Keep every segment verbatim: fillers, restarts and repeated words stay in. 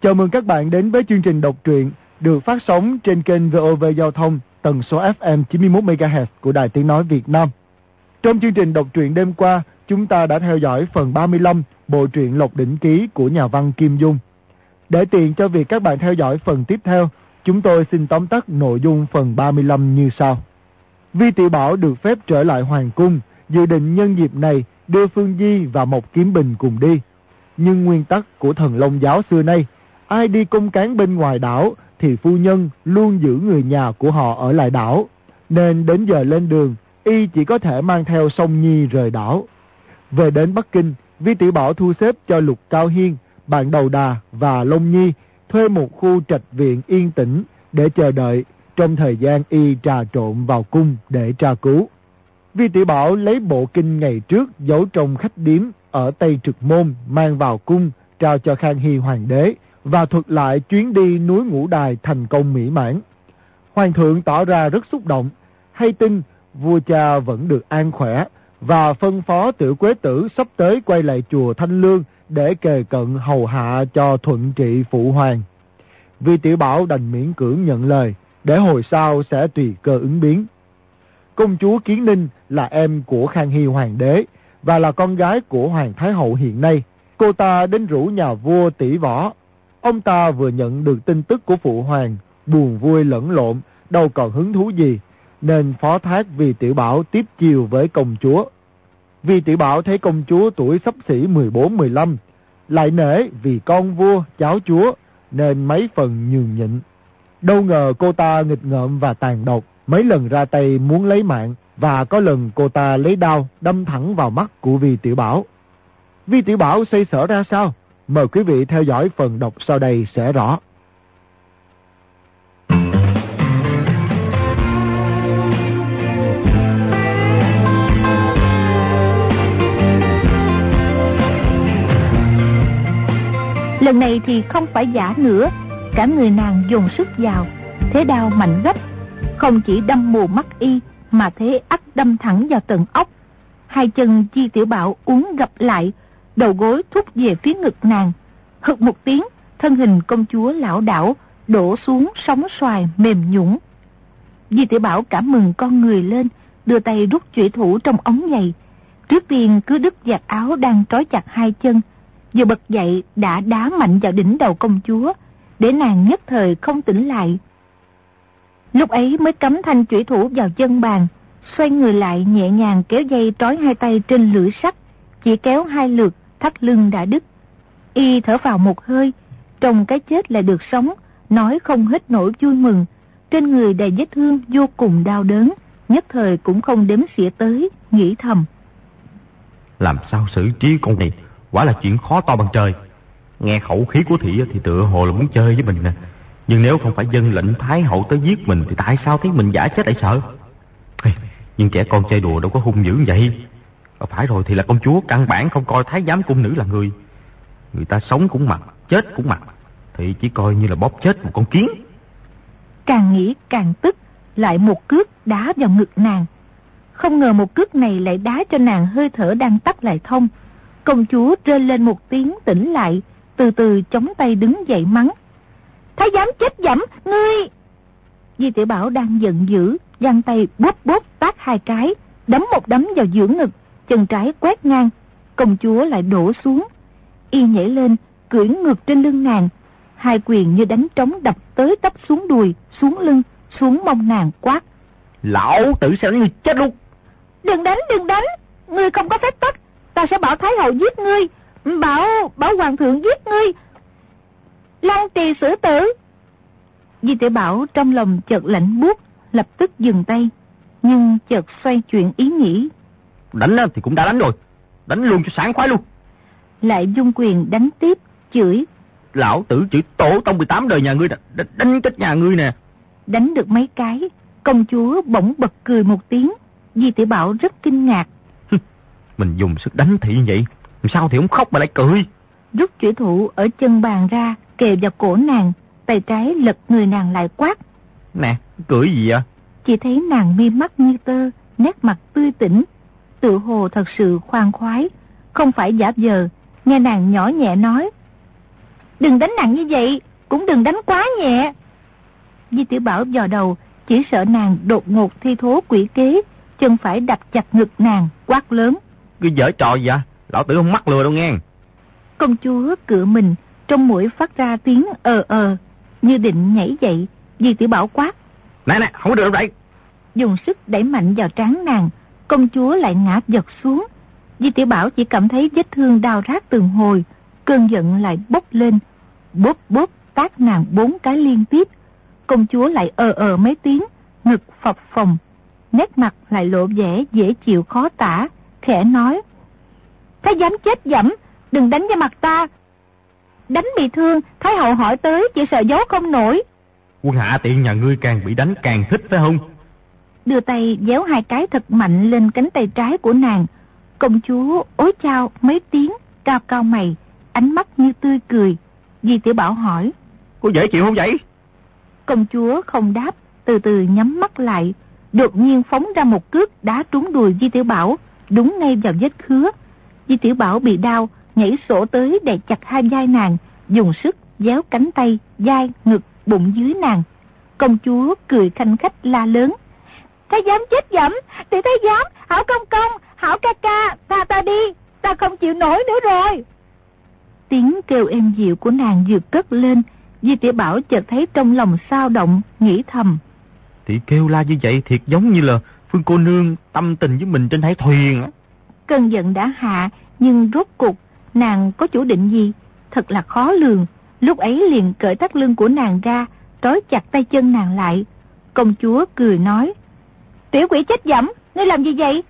Chào mừng các bạn đến với chương trình đọc truyện được phát sóng trên kênh vê o vê Giao thông tần số ép em chín mươi mốt mê ga héc của Đài Tiếng Nói Việt Nam. Trong chương trình đọc truyện đêm qua, chúng ta đã theo dõi phần ba mươi lăm bộ truyện Lộc Đỉnh Ký của nhà văn Kim Dung. Để tiện cho việc các bạn theo dõi phần tiếp theo, chúng tôi xin tóm tắt nội dung phần ba mươi lăm như sau. Vi Tiểu Bảo được phép trở lại hoàng cung, dự định nhân dịp này đưa Phương Di và Mộc Kiếm Bình cùng đi. Nhưng nguyên tắc của Thần Long giáo xưa nay, ai đi công cán bên ngoài đảo thì phu nhân luôn giữ người nhà của họ ở lại đảo, nên đến giờ lên đường, y chỉ có thể mang theo Song Nhi rời đảo. Về đến Bắc Kinh, Vi Tiểu Bảo thu xếp cho Lục Cao Hiên, bạn Đầu Đà và Long Nhi thuê một khu trạch viện yên tĩnh để chờ đợi, trong thời gian y trà trộn vào cung để tra cứu. Vi Tiểu Bảo lấy bộ kinh ngày trước giấu trong khách điếm ở Tây Trực Môn mang vào cung, trao cho Khang Hy hoàng đế và thuật lại chuyến đi núi Ngũ Đài thành công mỹ mãn. Hoàng thượng tỏ ra rất xúc động, hay tin vua cha vẫn được an khỏe và phân phó Tiểu Quế Tử sắp tới quay lại chùa Thanh Lương để kề cận hầu hạ cho thuận trị phụ hoàng. Vi Tiểu Bảo đành miễn cưỡng nhận lời, để hồi sau sẽ tùy cơ ứng biến. Công chúa Kiến Ninh là em của Khang Hy hoàng đế và là con gái của Hoàng Thái Hậu hiện nay. Cô ta đến rủ nhà vua tỷ võ. Ông ta vừa nhận được tin tức của phụ hoàng, buồn vui lẫn lộn, đâu còn hứng thú gì, nên phó thác Vi Tiểu Bảo tiếp chiều với công chúa. Vi Tiểu Bảo thấy công chúa tuổi xấp xỉ mười bốn mười lăm, lại nể vì con vua, cháu chúa, nên mấy phần nhường nhịn. Đâu ngờ cô ta nghịch ngợm và tàn độc, mấy lần ra tay muốn lấy mạng, và có lần cô ta lấy đao đâm thẳng vào mắt của Vi Tiểu Bảo. Vi Tiểu Bảo xoay sở ra sao? Mời quý vị theo dõi phần đọc sau đây sẽ rõ. Lần này thì không phải giả nữa, cả người nàng dồn sức vào, thế đao mạnh gấp, không chỉ đâm mù mắt y mà thế ắt đâm thẳng vào tận óc. Hai chân Vi Tiểu Bảo uốn gập lại, đầu gối thúc về phía ngực nàng. Hực một tiếng, thân hình công chúa lảo đảo đổ xuống sóng xoài mềm nhũn. Vi Tiểu Bảo cảm mừng con người lên, đưa tay rút chủy thủ trong ống giày. Trước tiên cứ đứt vạt áo đang trói chặt hai chân, vừa bật dậy đã đá mạnh vào đỉnh đầu công chúa, để nàng nhất thời không tỉnh lại. Lúc ấy mới cắm thanh chủy thủ vào chân bàn, xoay người lại nhẹ nhàng kéo dây trói hai tay trên lưỡi sắt, chỉ kéo hai lượt, thắt lưng đã đứt. Y thở vào một hơi, trong cái chết lại được sống, nói không hết nỗi vui mừng. Trên người đầy vết thương vô cùng đau đớn, nhất thời cũng không đếm xỉa tới, nghĩ thầm: làm sao xử trí con này, quả là chuyện khó to bằng trời. Nghe khẩu khí của thị thì tựa hồ là muốn chơi với mình nè, nhưng nếu không phải dân lệnh Thái Hậu tới giết mình thì tại sao thấy mình giả chết lại sợ? Nhưng trẻ con chơi đùa đâu có hung dữ vậy. Phải rồi, thì là công chúa căn bản không coi thái giám cung nữ là người. Người ta sống cũng mặc, chết cũng mặc, thì chỉ coi như là bóp chết một con kiến. Càng nghĩ càng tức, lại một cước đá vào ngực nàng. Không ngờ một cước này lại đá cho nàng hơi thở đang tắt lại thông. Công chúa rên lên một tiếng tỉnh lại, từ từ chống tay đứng dậy mắng: thái giám chết dẫm, ngươi! Vi Tiểu Bảo đang giận dữ, giang tay bóp bóp tát hai cái, đấm một đấm vào giữa ngực, chân trái quét ngang. Công chúa lại đổ xuống. Y nhảy lên, cưỡi ngược trên lưng nàng, hai quyền như đánh trống đập tới tấp xuống đùi, xuống lưng, xuống mông nàng, quát: lão tử sẽ đánh ngươi chết luôn! Đừng đánh, đừng đánh, ngươi không có phép tắc, ta sẽ bảo Thái Hậu giết ngươi, bảo bảo hoàng thượng giết ngươi, lăng trì xử tử. Vi Tiểu Bảo trong lòng chợt lạnh buốt, lập tức dừng tay, nhưng chợt xoay chuyển ý nghĩ: đánh thì cũng đã đánh rồi, đánh luôn cho sảng khoái luôn. Lại dung quyền đánh tiếp, chửi: lão tử chửi tổ tông mười tám đời nhà ngươi, đánh, đánh chết nhà ngươi nè. Đánh được mấy cái, công chúa bỗng bật cười một tiếng. Vi Tiểu Bảo rất kinh ngạc: mình dùng sức đánh thị vậy, sao thì không khóc mà lại cười? Rút chủy thủ ở chân bàn ra, kề vào cổ nàng, tay trái lật người nàng lại, quát: nè, cười gì vậy? Chỉ thấy nàng mi mắt như tơ, nét mặt tươi tỉnh, tự hồ thật sự khoan khoái, không phải giả vờ. Nghe nàng nhỏ nhẹ nói: Đừng đánh nặng như vậy, cũng đừng đánh quá nhẹ. Di Tiểu Bảo dò đầu, chỉ sợ nàng đột ngột thi thố quỷ kế, chân phải đập chặt ngực nàng, quát lớn. Cứ giở trò gì vậy? Lão tử không mắc lừa đâu nghe. Công chúa cựa mình, trong mũi phát ra tiếng ờ ờ, như định nhảy dậy. Di Tiểu Bảo quát. Nè nè, không có được đâu đây. Dùng sức đẩy mạnh vào trán nàng, công chúa lại ngã giật xuống. Di Tiểu Bảo chỉ cảm thấy vết thương đau rát từng hồi, cơn giận lại bốc lên, bốp bốp tát nàng bốn cái liên tiếp. Công chúa lại ờ ờ mấy tiếng, ngực phập phồng, nét mặt lại lộ vẻ dễ chịu khó tả, khẽ nói. Thái giám chết dẫm, đừng đánh vào mặt ta. Đánh bị thương, Thái hậu hỏi tới, chỉ sợ giấu không nổi. Quân hạ tiện nhà ngươi càng bị đánh càng thích phải không? Đưa tay déo hai cái thật mạnh lên cánh tay trái của nàng. Công chúa ối chao mấy tiếng, cao cao mày, ánh mắt như tươi cười. Di Tiểu Bảo hỏi. Cô dễ chịu không vậy? Công chúa không đáp, từ từ nhắm mắt lại, đột nhiên phóng ra một cước đá trúng đùi Di Tiểu Bảo, đúng ngay vào vết khứa. Di Tiểu Bảo bị đau, nhảy sổ tới đè chặt hai vai nàng, dùng sức déo cánh tay, vai, ngực, bụng dưới nàng. Công chúa cười khanh khách la lớn. Thái giám chết dẫm, thì thái giám, hảo công công, hảo ca ca, tha ta đi, ta không chịu nổi nữa rồi. Tiếng kêu êm dịu của nàng vừa cất lên, Di Tiểu Bảo chợt thấy trong lòng xao động, nghĩ thầm. Thì kêu la như vậy thiệt giống như là Phương cô nương tâm tình với mình trên hải thuyền á. Cơn giận đã hạ, nhưng rốt cuộc nàng có chủ định gì, thật là khó lường. Lúc ấy liền cởi thắt lưng của nàng ra, trói chặt tay chân nàng lại. Công chúa cười nói. Tiểu quỷ chết dẫm, ngươi làm gì vậy?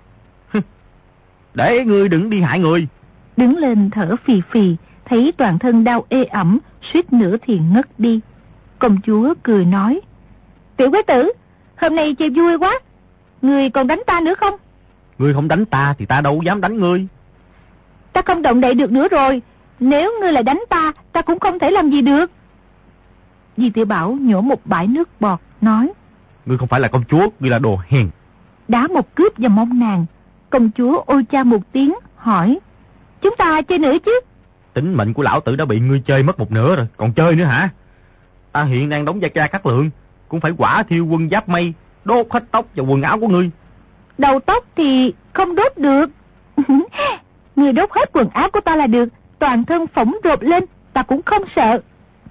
Để ngươi đừng đi hại người. Đứng lên thở phì phì, thấy toàn thân đau ê ẩm, suýt nữa thì ngất đi. Công chúa cười nói. Tiểu quái tử, hôm nay chơi vui quá, ngươi còn đánh ta nữa không? Ngươi không đánh ta thì ta đâu dám đánh ngươi. Ta không động đậy được nữa rồi, nếu ngươi lại đánh ta, ta cũng không thể làm gì được. Di Tiểu Bảo nhổ một bãi nước bọt, nói. Ngươi không phải là công chúa, ngươi là đồ hèn. Đá một cướp vào mông nàng. Công chúa ôi cha một tiếng, hỏi. Chúng ta chơi nữa chứ? Tính mệnh của lão tử đã bị ngươi chơi mất một nửa rồi, còn chơi nữa hả? Ta hiện đang đóng gia cha Cát Lượng, cũng phải quả thiêu quân giáp mây, đốt hết tóc và quần áo của ngươi. Đầu tóc thì không đốt được. Ngươi đốt hết quần áo của ta là được, toàn thân phỏng rộp lên, ta cũng không sợ.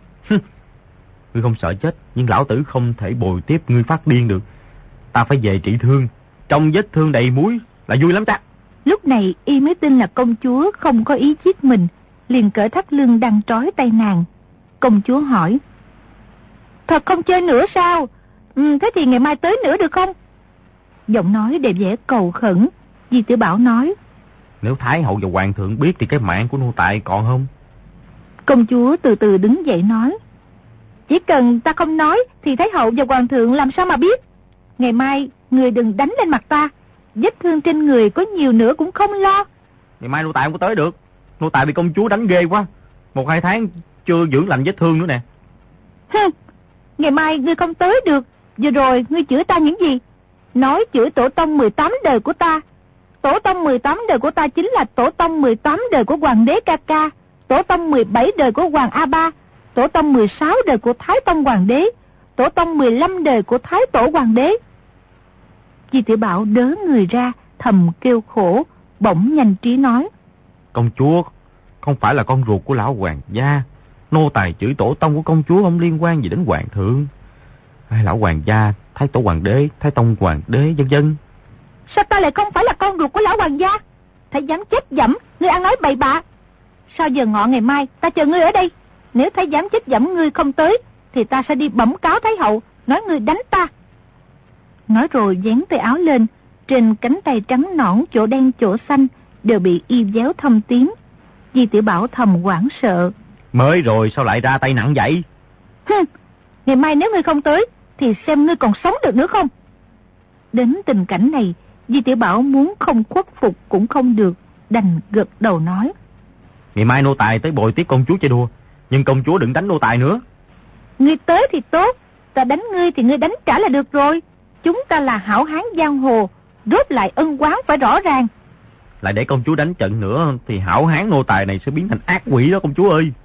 Ngươi không sợ chết, nhưng lão tử không thể bồi tiếp ngươi phát điên được. Ta phải về trị thương, trong vết thương đầy muối là vui lắm ta. Lúc này y mới tin là công chúa không có ý giết mình, liền cởi thắt lưng đang trói tay nàng. Công chúa hỏi. Thật không chơi nữa sao? Ừ, thế thì ngày mai tới nữa được không? Giọng nói đầy vẻ cầu khẩn. Di Tiểu Bảo nói. Nếu Thái hậu và hoàng thượng biết thì cái mạng của nô tài còn không? Công chúa từ từ đứng dậy nói. Chỉ cần ta không nói thì Thái hậu và hoàng thượng làm sao mà biết? Ngày mai người đừng đánh lên mặt ta, vết thương trên người có nhiều nữa cũng không lo. Ngày mai nô tài không có tới được, nô tài bị công chúa đánh ghê quá, một hai tháng chưa dưỡng lành vết thương nữa nè. Hừ, ngày mai ngươi không tới được. Vừa rồi ngươi chửi ta những gì? Nói chửi tổ tông mười tám đời của ta. Tổ tông mười tám đời của ta chính là tổ tông mười tám đời của hoàng đế Ca Ca, tổ tông mười bảy đời của hoàng A Ba, tổ tông mười sáu đời của Thái Tông hoàng đế, tổ tông mười lăm đời của Thái Tổ hoàng đế. Di Tiểu Bảo đớ người ra, thầm kêu khổ, bỗng nhanh trí nói. Công chúa không phải là con ruột của lão hoàng gia, nô tài chửi tổ tông của công chúa không liên quan gì đến hoàng thượng. Hay lão hoàng gia, Thái Tổ hoàng đế, Thái Tông hoàng đế, vân vân. Sao ta lại không phải là con ruột của lão hoàng gia? Thái giám chết dẫm, ngươi ăn nói bậy bạ. Sau giờ ngọ ngày mai ta chờ ngươi ở đây. Nếu thái giám chết dẫm ngươi không tới thì ta sẽ đi bẩm cáo Thái hậu, nói ngươi đánh ta. Nói rồi dán tay áo lên, trên cánh tay trắng nõn chỗ đen chỗ xanh đều bị y déo thâm tím. Di Tiểu Bảo thầm hoảng sợ. Mới rồi sao lại ra tay nặng vậy? Hừ, ngày mai nếu ngươi không tới thì xem ngươi còn sống được nữa không. Đến tình cảnh này, Di Tiểu Bảo muốn không khuất phục cũng không được, đành gật đầu nói. Ngày mai nô tài tới bồi tiếp công chúa chơi đùa, nhưng công chúa đừng đánh nô tài nữa. Ngươi tới thì tốt, ta đánh ngươi thì ngươi đánh trả là được rồi. Chúng ta là hảo hán giang hồ, rốt lại ân oán phải rõ ràng. Lại để công chúa đánh trận nữa thì hảo hán nô tài này sẽ biến thành ác quỷ đó công chúa ơi.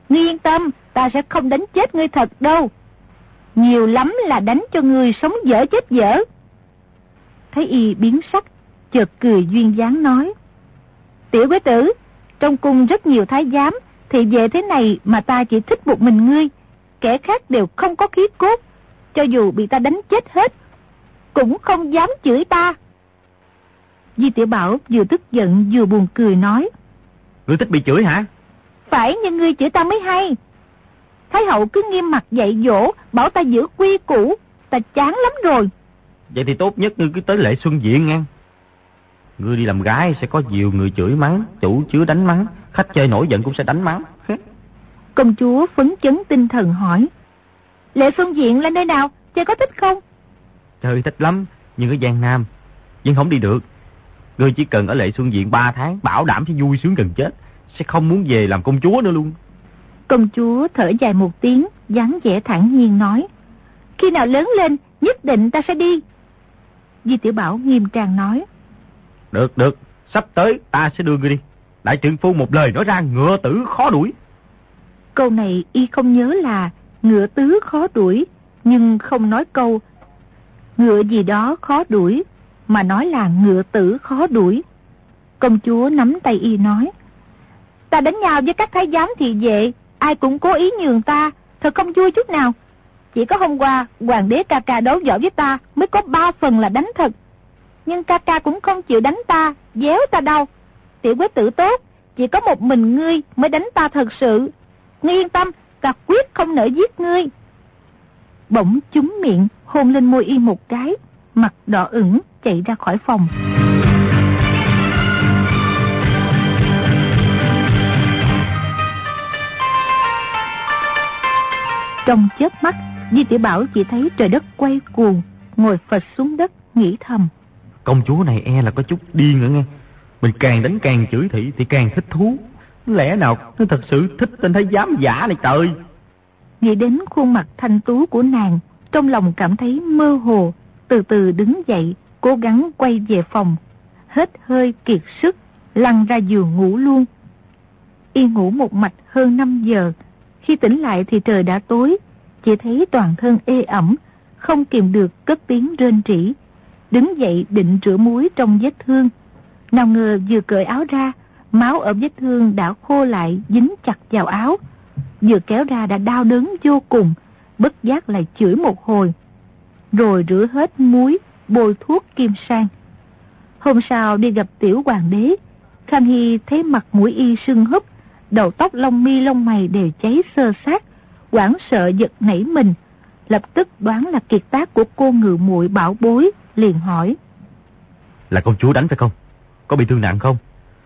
Ngươi yên tâm, ta sẽ không đánh chết ngươi thật đâu. Nhiều lắm là đánh cho ngươi sống dở chết dở. Thấy y biến sắc, chợt cười duyên dáng nói: Tiểu quế tử, trong cung rất nhiều thái giám, thì về thế này mà ta chỉ thích một mình ngươi. Kẻ khác đều không có khí cốt, cho dù bị ta đánh chết hết cũng không dám chửi ta. Di Tiểu Bảo vừa tức giận vừa buồn cười nói: Ngươi thích bị chửi hả? Phải, nhưng ngươi chửi ta mới hay. Thái hậu cứ nghiêm mặt dạy dỗ, bảo ta giữ quy củ, ta chán lắm rồi. Vậy thì tốt nhất ngươi cứ tới Lệ Xuân Viện nghe. Ngươi đi làm gái sẽ có nhiều người chửi mắng, chủ chứa đánh mắng, khách chơi nổi giận cũng sẽ đánh mắng. Công chúa phấn chấn tinh thần hỏi: Lệ Xuân Viện là nơi nào? Chơi có thích không? Chơi thích lắm, nhưng ở Giang Nam nhưng không đi được. Ngươi chỉ cần ở Lệ Xuân Viện ba tháng, bảo đảm sẽ vui sướng gần chết, sẽ không muốn về làm công chúa nữa luôn. Công chúa thở dài một tiếng, dáng vẻ thản nhiên nói: Khi nào lớn lên, nhất định ta sẽ đi. Di Tiểu Bảo nghiêm trang nói: Được, được, sắp tới ta sẽ đưa ngươi đi. Đại trượng phu một lời nói ra, ngựa tử khó đuổi. Câu này y không nhớ là ngựa tứ khó đuổi, nhưng không nói câu ngựa gì đó khó đuổi, mà nói là ngựa tử khó đuổi. Công chúa nắm tay y nói: Ta đánh nhau với các thái giám thị vệ, ai cũng cố ý nhường ta, thật không vui chút nào. Chỉ có hôm qua hoàng đế ca ca đấu võ với ta mới có ba phần là đánh thật. Nhưng ca ca cũng không chịu đánh ta, déo ta đâu. Tiểu quế tử tốt, chỉ có một mình ngươi mới đánh ta thật sự. Ngươi yên tâm, ta quyết không nỡ giết ngươi. Bỗng chúm miệng hôn lên môi y một cái, mặt đỏ ửng chạy ra khỏi phòng. Trong chớp mắt, Di Tiểu Bảo chỉ thấy trời đất quay cuồng, ngồi phịch xuống đất nghĩ thầm: Công chúa này e là có chút điên nữa nghe. Mình càng đánh càng chửi thị thì càng thích thú. Lẽ nào nó thật sự thích tên thái giám giả này trời. Nghĩ đến khuôn mặt thanh tú của nàng, trong lòng cảm thấy mơ hồ, từ từ đứng dậy, cố gắng quay về phòng. Hết hơi kiệt sức, lăn ra giường ngủ luôn. Y ngủ một mạch hơn năm giờ. Khi tỉnh lại thì trời đã tối, chỉ thấy toàn thân ê ẩm, không kìm được cất tiếng rên rỉ. Đứng dậy định rửa muối trong vết thương. Nào ngờ vừa cởi áo ra, máu ở vết thương đã khô lại dính chặt vào áo. Vừa kéo ra đã đau đớn vô cùng, bất giác lại chửi một hồi. Rồi rửa hết muối, bôi thuốc kim sang. Hôm sau đi gặp tiểu hoàng đế, Khang Hy thấy mặt mũi y sưng húp, đầu tóc lông mi lông mày đều cháy xơ xác, hoảng sợ giật nảy mình, lập tức đoán là kiệt tác của cô ngự muội bảo bối, liền hỏi: Là công chúa đánh phải không? Có bị thương nặng không?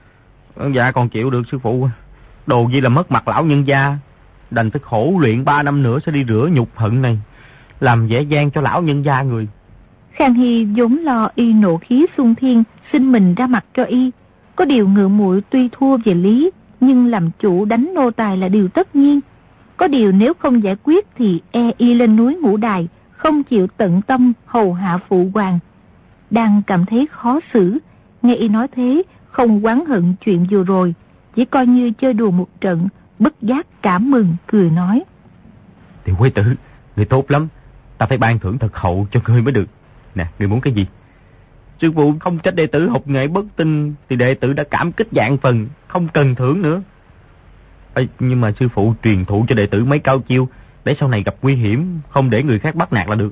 Dạ còn chịu được sư phụ. Đồ gì là mất mặt lão nhân gia, đành phải khổ luyện ba năm nữa sẽ đi rửa nhục hận này, làm dễ dàng cho lão nhân gia người. Khang Hy vốn lo y nộ khí xung thiên, xin mình ra mặt cho y. Có điều ngự muội tuy thua về lý, nhưng làm chủ đánh nô tài là điều tất nhiên. Có điều nếu không giải quyết thì e y lên núi Ngũ Đài, không chịu tận tâm hầu hạ phụ hoàng. Đang cảm thấy khó xử, nghe y nói thế, không oán hận chuyện vừa rồi, chỉ coi như chơi đùa một trận, bất giác cảm mừng, cười nói: Tiểu quế tử, người tốt lắm, ta phải ban thưởng thật hậu cho ngươi mới được. Nè, ngươi muốn cái gì? Sư phụ không trách đệ tử học nghệ bất tinh, thì đệ tử đã cảm kích vạn phần, không cần thưởng nữa. Ê, nhưng mà sư phụ truyền thụ cho đệ tử mấy cao chiêu, để sau này gặp nguy hiểm, không để người khác bắt nạt là được.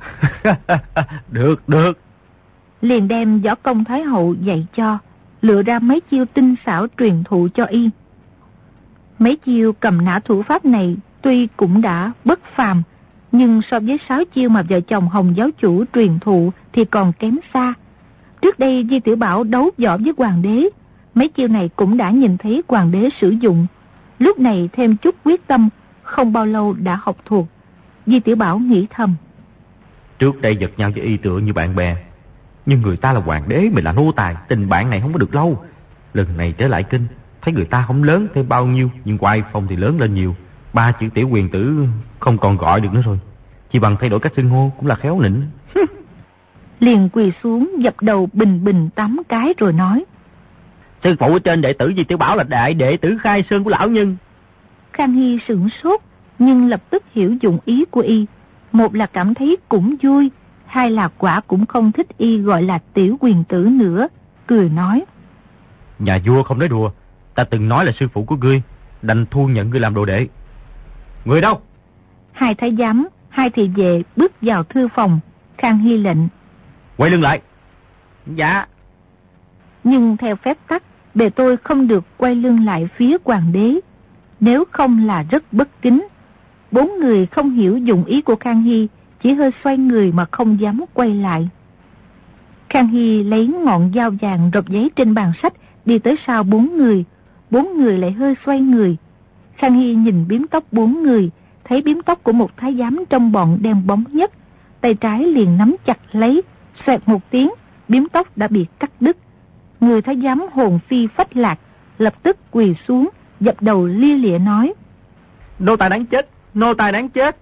Được, được. Liền đem võ công thái hậu dạy cho, lựa ra mấy chiêu tinh xảo truyền thụ cho y. Mấy chiêu cầm nã thủ pháp này tuy cũng đã bất phàm, nhưng so với sáu chiêu mà vợ chồng Hồng giáo chủ truyền thụ thì còn kém xa. Trước đây Di Tiểu Bảo đấu võ với hoàng đế, mấy chiêu này cũng đã nhìn thấy hoàng đế sử dụng. Lúc này thêm chút quyết tâm, không bao lâu đã học thuộc. Di Tiểu Bảo nghĩ thầm: Trước đây giật nhau với y tựa như bạn bè, nhưng người ta là hoàng đế, mình là nô tài, tình bạn này không có được lâu. Lần này trở lại kinh, thấy người ta không lớn thêm bao nhiêu, nhưng oai phong thì lớn lên nhiều. Ba chữ tiểu quyền tử không còn gọi được nữa rồi, chỉ bằng thay đổi cách xưng hô cũng là khéo nịnh. Liền quỳ xuống dập đầu bình bình tám cái rồi nói: Sư phụ ở trên đệ tử Di Tiểu Bảo là đại đệ tử khai sơn của lão nhân. Khang Hy sửng sốt, nhưng lập tức hiểu dụng ý của y. Một là cảm thấy cũng vui, hai là quả cũng không thích y gọi là tiểu quyền tử nữa, cười nói: Nhà vua không nói đùa, ta từng nói là sư phụ của ngươi, đành thu nhận ngươi làm đồ đệ. Người đâu? Hai thái giám, hai thị vệ bước vào thư phòng. Khang Hy lệnh: Quay lưng lại. Dạ. Nhưng theo phép tắc, bề tôi không được quay lưng lại phía hoàng đế, nếu không là rất bất kính. Bốn người không hiểu dụng ý của Khang Hy, chỉ hơi xoay người mà không dám quay lại. Khang Hy lấy ngọn dao vàng rọc giấy trên bàn sách, đi tới sau bốn người. Bốn người lại hơi xoay người. Khang Hy nhìn bím tóc bốn người, thấy bím tóc của một thái giám trong bọn đen bóng nhất, tay trái liền nắm chặt lấy, xoẹt một tiếng, bím tóc đã bị cắt đứt. Người thái giám hồn phi phách lạc, lập tức quỳ xuống, dập đầu lia lịa nói: Nô tài đáng chết, nô tài đáng chết.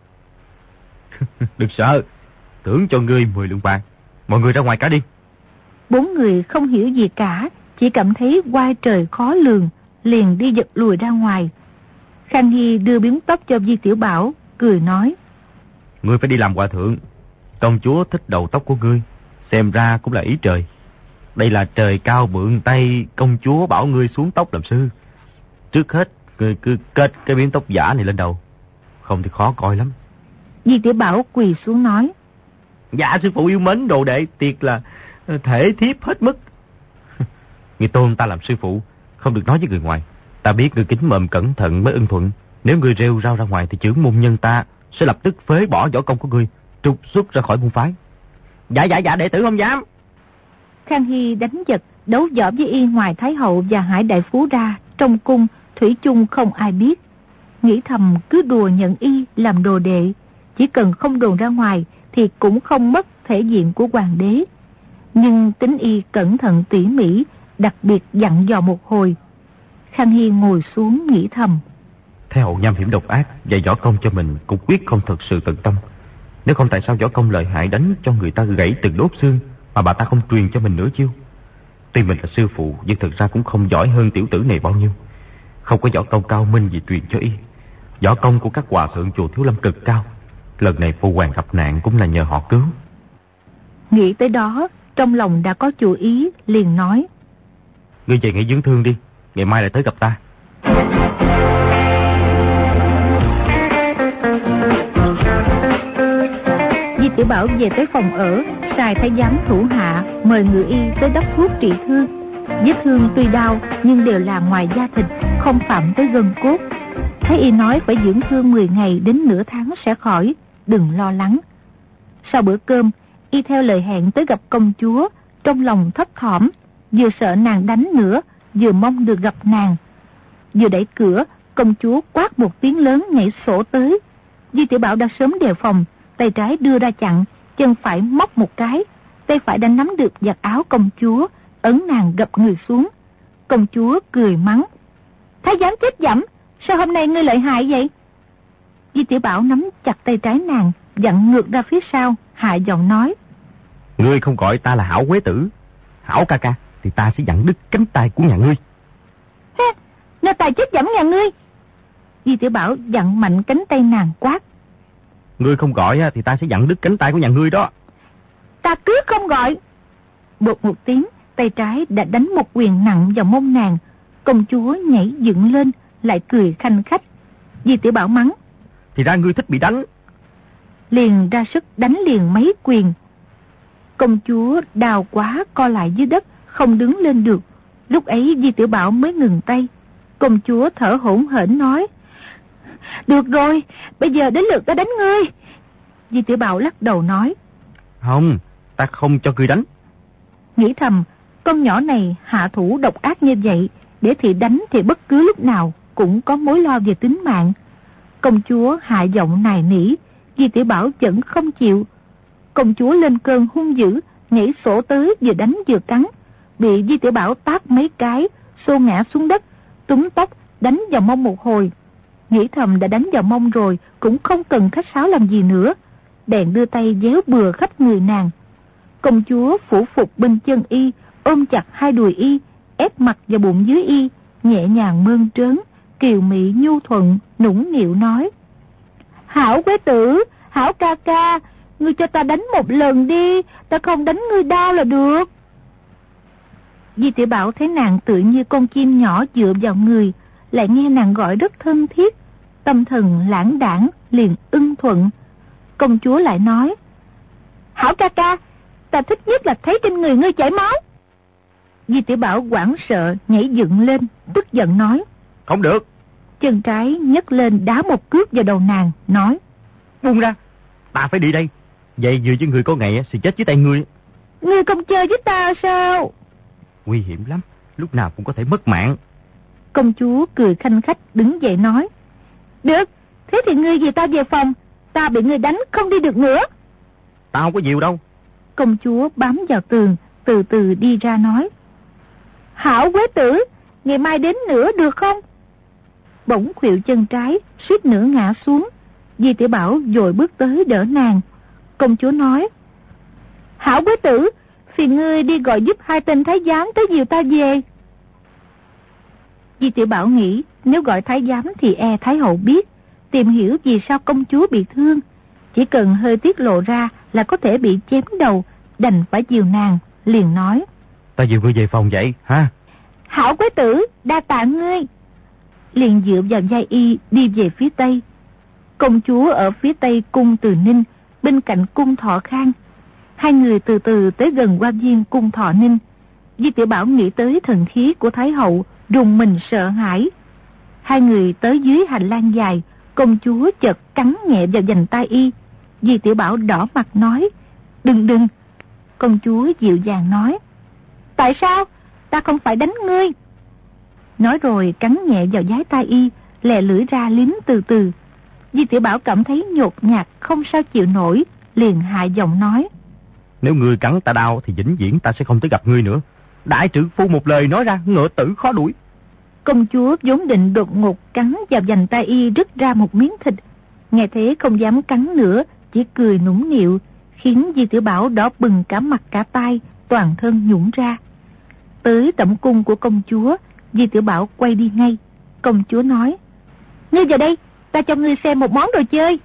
Đừng sợ, tưởng cho ngươi mười lượng bạc, mọi người ra ngoài cả đi. Bốn người không hiểu gì cả, chỉ cảm thấy oai trời khó lường, liền đi giật lùi ra ngoài. Khang Hy đưa bím tóc cho Di Tiểu Bảo, cười nói: Ngươi phải đi làm hòa thượng, công chúa thích đầu tóc của ngươi, xem ra cũng là ý trời. Đây là trời cao bượng tay, công chúa bảo ngươi xuống tóc làm sư. Trước hết, ngươi cứ kết cái bím tóc giả này lên đầu, không thì khó coi lắm. Di Tiểu Bảo quỳ xuống nói: Dạ sư phụ yêu mến đồ đệ, tiệt là thể thiếp hết mức. Ngươi tôn ta làm sư phụ, không được nói với người ngoài. Ta biết ngươi kính mồm cẩn thận mới ưng thuận. Nếu ngươi rêu rao ra ngoài thì trưởng môn nhân ta sẽ lập tức phế bỏ võ công của ngươi, trục xuất ra khỏi môn phái. Dạ dạ dạ, đệ tử không dám. Khang Hy đánh giật, đấu võ với y ngoài Thái Hậu và Hải Đại Phú ra, trong cung thủy chung không ai biết. Nghĩ thầm cứ đùa nhận y làm đồ đệ, chỉ cần không đồn ra ngoài thì cũng không mất thể diện của hoàng đế. Nhưng tính y cẩn thận tỉ mỉ, đặc biệt dặn dò một hồi. Khang Hy ngồi xuống nghĩ thầm: Thái Hậu nham hiểm độc ác, dạy võ công cho mình cũng quyết không thật sự tận tâm. Nếu không tại sao võ công lợi hại đánh cho người ta gãy từng đốt xương mà bà ta không truyền cho mình nữa chiêu. Tuy mình là sư phụ, nhưng thật ra cũng không giỏi hơn tiểu tử này bao nhiêu. Không có võ công cao minh gì truyền cho y. Võ công của các hòa thượng chùa Thiếu Lâm cực cao. Lần này phu hoàng gặp nạn cũng là nhờ họ cứu. Nghĩ tới đó, trong lòng đã có chủ ý, liền nói: Ngươi về nghỉ dưỡng thương đi, ngày mai lại tới gặp ta. Di Tiểu Bảo về tới phòng ở, sai thái giám thủ hạ mời người y tới đắp thuốc trị thương. Vết thương tuy đau nhưng đều là ngoài da thịt, không phạm tới gân cốt. Thái y nói phải dưỡng thương mười ngày đến nửa tháng sẽ khỏi, đừng lo lắng. Sau bữa cơm, y theo lời hẹn tới gặp công chúa, trong lòng thấp thỏm, vừa sợ nàng đánh nữa, vừa mong được gặp nàng. Vừa đẩy cửa, công chúa quát một tiếng lớn nhảy sổ tới. Di Tiểu Bảo đã sớm đề phòng, tay trái đưa ra chặn, chân phải móc một cái, tay phải đã nắm được giặt áo công chúa, ấn nàng gập người xuống. Công chúa cười mắng: Thái giám chết dẫm, sao hôm nay ngươi lợi hại vậy? Di Tiểu Bảo nắm chặt tay trái nàng, dặn ngược ra phía sau, hạ giọng nói: Ngươi không gọi ta là Hảo Quế Tử, Hảo ca ca, thì ta sẽ dặn đứt cánh tay của nhà ngươi. Hê, nô tài chết dẫm nhà ngươi. Di Tiểu Bảo dặn mạnh cánh tay nàng quát: Ngươi không gọi thì ta sẽ dặn đứt cánh tay của nhà ngươi đó. Ta cứ không gọi. Bột một tiếng, tay trái đã đánh một quyền nặng vào mông nàng. Công chúa nhảy dựng lên, lại cười khanh khách. Di Tiểu Bảo mắng: Thì ra ngươi thích bị đánh. Liền ra sức đánh liền mấy quyền. Công chúa đau quá co lại dưới đất, không đứng lên được. Lúc ấy Di Tiểu Bảo mới ngừng tay. Công chúa thở hổn hển nói: Được rồi, bây giờ đến lượt ta đánh ngươi. Di Tiểu Bảo lắc đầu nói: Không, ta không cho ngươi đánh. Nghĩ thầm, con nhỏ này hạ thủ độc ác như vậy, để thì đánh thì bất cứ lúc nào cũng có mối lo về tính mạng. Công chúa hạ giọng nài nỉ, Di Tiểu Bảo vẫn không chịu. Công chúa lên cơn hung dữ, nhảy sổ tới vừa đánh vừa cắn, bị Di Tiểu Bảo tát mấy cái, xô ngã xuống đất, túm tóc đánh vào mông một hồi. Nghĩ thầm đã đánh vào mông rồi, cũng không cần khách sáo làm gì nữa, bèn đưa tay déo bừa khắp người nàng. Công chúa phủ phục bên chân y, ôm chặt hai đùi y, ép mặt vào bụng dưới y, nhẹ nhàng mơn trớn, kiều mị nhu thuận, nũng nịu nói: Hảo quế tử, Hảo ca ca, ngươi cho ta đánh một lần đi, ta không đánh ngươi đau là được. Di Tiểu Bảo thấy nàng tự như con chim nhỏ dựa vào người, lại nghe nàng gọi rất thân thiết, tâm thần lãng đãng, liền ưng thuận. Công chúa lại nói: Hảo ca ca, ta thích nhất là thấy trên người ngươi chảy máu. Di Tiểu Bảo hoảng sợ nhảy dựng lên, tức giận nói: Không được. Chân trái nhấc lên đá một cước vào đầu nàng, nói: Buông ra, ta phải đi đây. Vậy vừa với người có ngày sẽ chết dưới tay ngươi. Ngươi không chơi với ta sao? Nguy hiểm lắm, lúc nào cũng có thể mất mạng. Công chúa cười khanh khách đứng dậy nói: Được, thế thì ngươi về ta về phòng, ta bị ngươi đánh không đi được nữa. Ta không có chịu đâu. Công chúa bám vào tường, từ từ đi ra nói: Hảo quế tử, ngày mai đến nữa được không? Bỗng khuỵu chân trái, suýt nữa ngã xuống. Di Tiểu Bảo vội bước tới đỡ nàng. Công chúa nói: Hảo quế tử, phiền ngươi đi gọi giúp hai tên thái giám tới dìu ta về. Di Tiểu Bảo nghĩ nếu gọi thái giám thì e thái hậu biết, tìm hiểu vì sao công chúa bị thương. Chỉ cần hơi tiết lộ ra là có thể bị chém đầu, đành phải dìu nàng, liền nói: Ta dìu ngươi về phòng vậy, ha? Hảo quế tử, đa tạ ngươi. Liền dựa vào vai y đi về phía tây. Công chúa ở phía tây cung Từ Ninh, bên cạnh cung Thọ Khang. Hai người từ từ tới gần hoa viên cung Thọ Ninh. Di Tiểu Bảo nghĩ tới thần khí của Thái hậu, rùng mình sợ hãi. Hai người tới dưới hành lang dài, công chúa chợt cắn nhẹ vào vành tai y. Di Tiểu Bảo đỏ mặt nói: Đừng đừng. Công chúa dịu dàng nói: Tại sao? Ta không phải đánh ngươi. Nói rồi cắn nhẹ vào vái tai y, lè lưỡi ra liếm từ từ. Di Tiểu Bảo cảm thấy nhột nhạt không sao chịu nổi, liền hạ giọng nói: Nếu ngươi cắn ta đau thì vĩnh viễn ta sẽ không tới gặp ngươi nữa. Đại trượng phu một lời nói ra, ngựa tử khó đuổi. Công chúa vốn định đột ngột cắn vào vành tai y rứt ra một miếng thịt, nghe thế không dám cắn nữa, chỉ cười nũng nịu, khiến Di Tiểu Bảo đỏ bừng cả mặt cả tai, toàn thân nhũn ra. Tới tẩm cung của công chúa, Di Tiểu Bảo quay đi ngay. Công chúa nói: Ngươi vào đây, ta cho ngươi xem một món đồ chơi.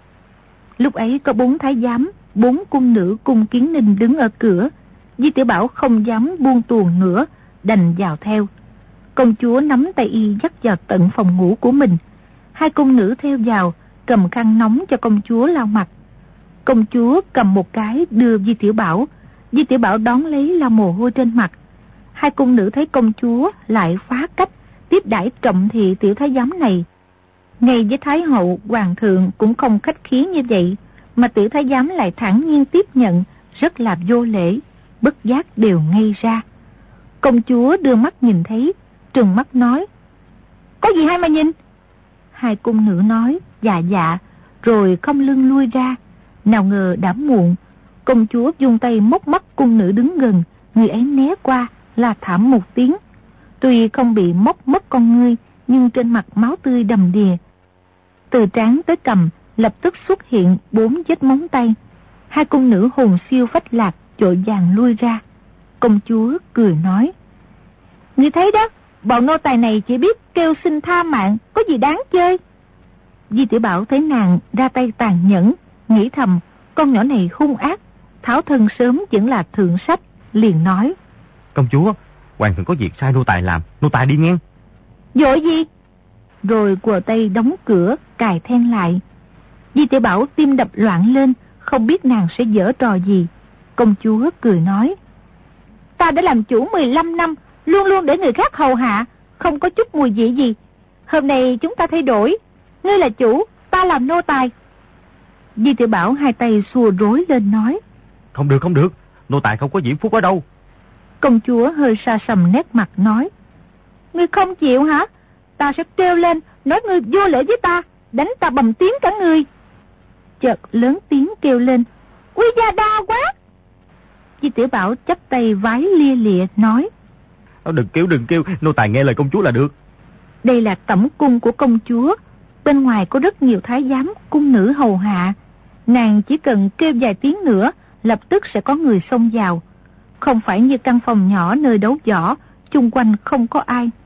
Lúc ấy có bốn thái giám, bốn cung nữ cung Kiến Ninh đứng ở cửa. Di Tiểu Bảo không dám buông tuồng nữa, đành vào theo. Công chúa nắm tay y dắt vào tận phòng ngủ của mình. Hai cung nữ theo vào, cầm khăn nóng cho công chúa lau mặt. Công chúa cầm một cái đưa Di Tiểu Bảo. Di Tiểu Bảo đón lấy lau mồ hôi trên mặt. Hai cung nữ thấy công chúa lại phá cách, tiếp đãi trọng thị tiểu thái giám này. Ngay với thái hậu, hoàng thượng cũng không khách khí như vậy, mà tiểu thái giám lại thản nhiên tiếp nhận, rất là vô lễ, bất giác đều ngây ra. Công chúa đưa mắt nhìn thấy, trừng mắt nói: Có gì hay mà nhìn? Hai cung nữ nói dạ dạ, rồi không lưng lui ra. Nào ngờ đã muộn. Công chúa dùng tay móc mắt cung nữ đứng gần, người ấy né qua, la thảm một tiếng. Tuy không bị móc mất con ngươi, nhưng trên mặt máu tươi đầm đìa. Từ trán tới cằm lập tức xuất hiện bốn vết móng tay. Hai cung nữ hồn siêu phách lạc, vội vàng lui ra. Công chúa cười nói: Ngươi thấy đó, bọn nô tài này chỉ biết kêu xin tha mạng, có gì đáng chơi. Di Tiểu Bảo thấy nàng ra tay tàn nhẫn, nghĩ thầm con nhỏ này hung ác, tháo thân sớm vẫn là thượng sách, liền nói: Công chúa, hoàng thượng có việc sai nô tài làm, nô tài đi nghe. Vội gì? Rồi quờ tay đóng cửa, cài then lại. Di Tiểu Bảo tim đập loạn lên, không biết nàng sẽ giở trò gì. Công chúa cười nói: Ta đã làm chủ mười lăm năm, luôn luôn để người khác hầu hạ, không có chút mùi vị gì. Hôm nay chúng ta thay đổi, ngươi là chủ, ta làm nô tài. Di Tiểu Bảo hai tay xua rối lên nói: Không được, không được, nô tài không có diễm phúc ở đâu. Công chúa hơi sa sầm nét mặt nói: Ngươi không chịu hả? Ta sẽ kêu lên, nói ngươi vô lễ với ta, đánh ta bầm tiếng cả người. Chợt lớn tiếng kêu lên: Uy da đa quá! Di Tiểu Bảo chắp tay vái lia lịa nói: Đừng kêu, đừng kêu, nô tài nghe lời công chúa là được. Đây là tẩm cung của công chúa, bên ngoài có rất nhiều thái giám, cung nữ hầu hạ. Nàng chỉ cần kêu vài tiếng nữa, lập tức sẽ có người xông vào. Không phải như căn phòng nhỏ nơi đấu võ, chung quanh không có ai.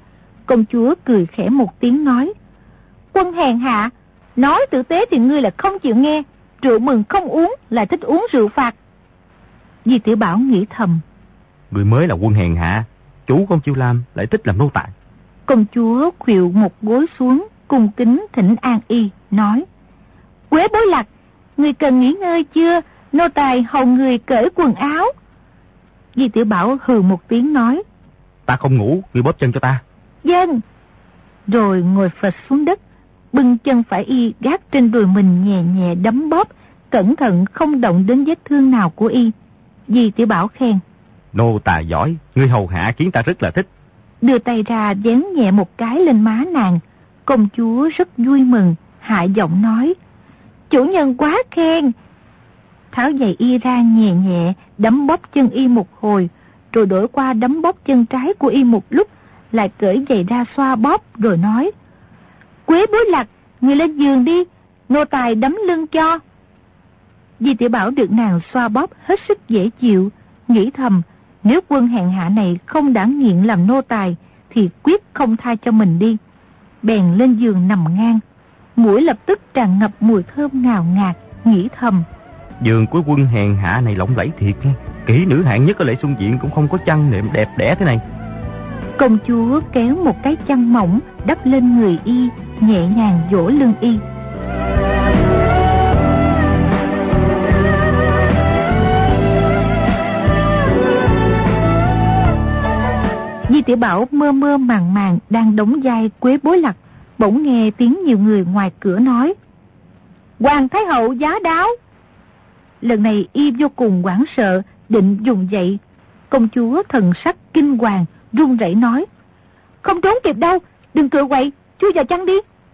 Công chúa cười khẽ một tiếng nói: Quân hèn hạ, nói tử tế thì ngươi là không chịu nghe, rượu mừng không uống, lại thích uống rượu phạt. Di Tiểu Bảo nghĩ thầm: Người mới là quân hèn hạ, chủ không chịu làm, lại thích làm nô tài. Công chúa khuỵu một gối xuống, cung kính thỉnh an y, nói: Quế Bối Lạc, người cần nghỉ ngơi chưa? Nô tài hầu người cởi quần áo. Di Tiểu Bảo hừ một tiếng nói: Ta không ngủ, người bóp chân cho ta. Vâng. Rồi ngồi phịch xuống đất, bưng chân phải y gác trên đùi mình nhẹ nhẹ đấm bóp, cẩn thận không động đến vết thương nào của y. Di Tiểu Bảo khen: Nô tài giỏi, ngươi hầu hạ khiến ta rất là thích. Đưa tay ra dán nhẹ một cái lên má nàng. Công chúa rất vui mừng, hạ giọng nói: Chủ nhân quá khen. Tháo giày y ra nhẹ nhẹ đấm bóp chân y một hồi, rồi đổi qua đấm bóp chân trái của y một lúc, lại cởi giày ra xoa bóp, rồi nói: Quế Bối Lạc, người lên giường đi, nô tài đấm lưng cho. Di Tiểu Bảo được nàng xoa bóp hết sức dễ chịu, nghĩ thầm: Nếu quân hèn hạ này không đã nghiện làm nô tài thì quyết không tha cho mình đi. Bèn lên giường nằm ngang, mũi lập tức tràn ngập mùi thơm ngào ngạt, nghĩ thầm: Giường của quân hèn hạ này lộng lẫy thiệt nghe, kỹ nữ hạng nhất ở Lệ Xuân Viện cũng không có chăn nệm đẹp đẽ thế này. Công chúa kéo một cái chăn mỏng đắp lên người y, nhẹ nhàng vỗ lưng y. Di Tiểu Bảo mơ mơ màng màng đang đóng vai Quế Bối Lạc, bỗng nghe tiếng nhiều người ngoài cửa nói: Hoàng Thái Hậu giá đáo. Lần này y vô cùng hoảng sợ, định dùng dậy. Công chúa thần sắc kinh hoàng, run rẩy nói: Không trốn kịp đâu, đừng cựa quậy, chui vào chăn đi.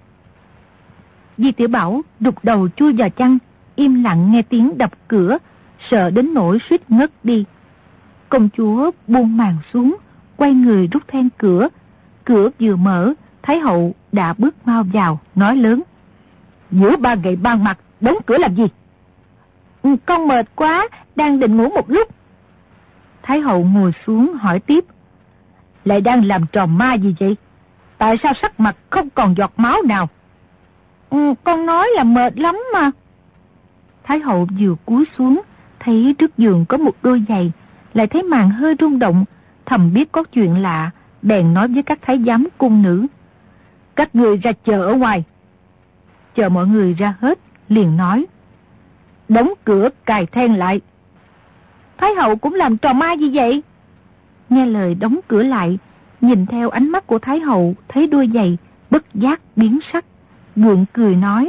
Di Tiểu Bảo đục đầu chui vào chăn, im lặng nghe tiếng đập cửa, sợ đến nỗi suýt ngất đi. Công chúa buông màn xuống, quay người rút then cửa. Cửa vừa mở, Thái Hậu đã bước mau vào, nói lớn: Giữa ba ngày ban mặt, đóng cửa làm gì? Con mệt quá, đang định ngủ một lúc. Thái Hậu ngồi xuống hỏi tiếp: Lại đang làm trò ma gì vậy? Tại sao sắc mặt không còn giọt máu nào? Ừ, con nói là mệt lắm mà. Thái Hậu vừa cúi xuống, thấy trước giường có một đôi giày, lại thấy màn hơi rung động, thầm biết có chuyện lạ, bèn nói với các thái giám cung nữ: Các người ra chờ ở ngoài. Chờ mọi người ra hết, liền nói: Đóng cửa cài then lại. Thái Hậu cũng làm trò ma gì vậy? Nghe lời đóng cửa lại, nhìn theo ánh mắt của Thái Hậu, thấy đôi giày, bất giác biến sắc, gượng cười nói: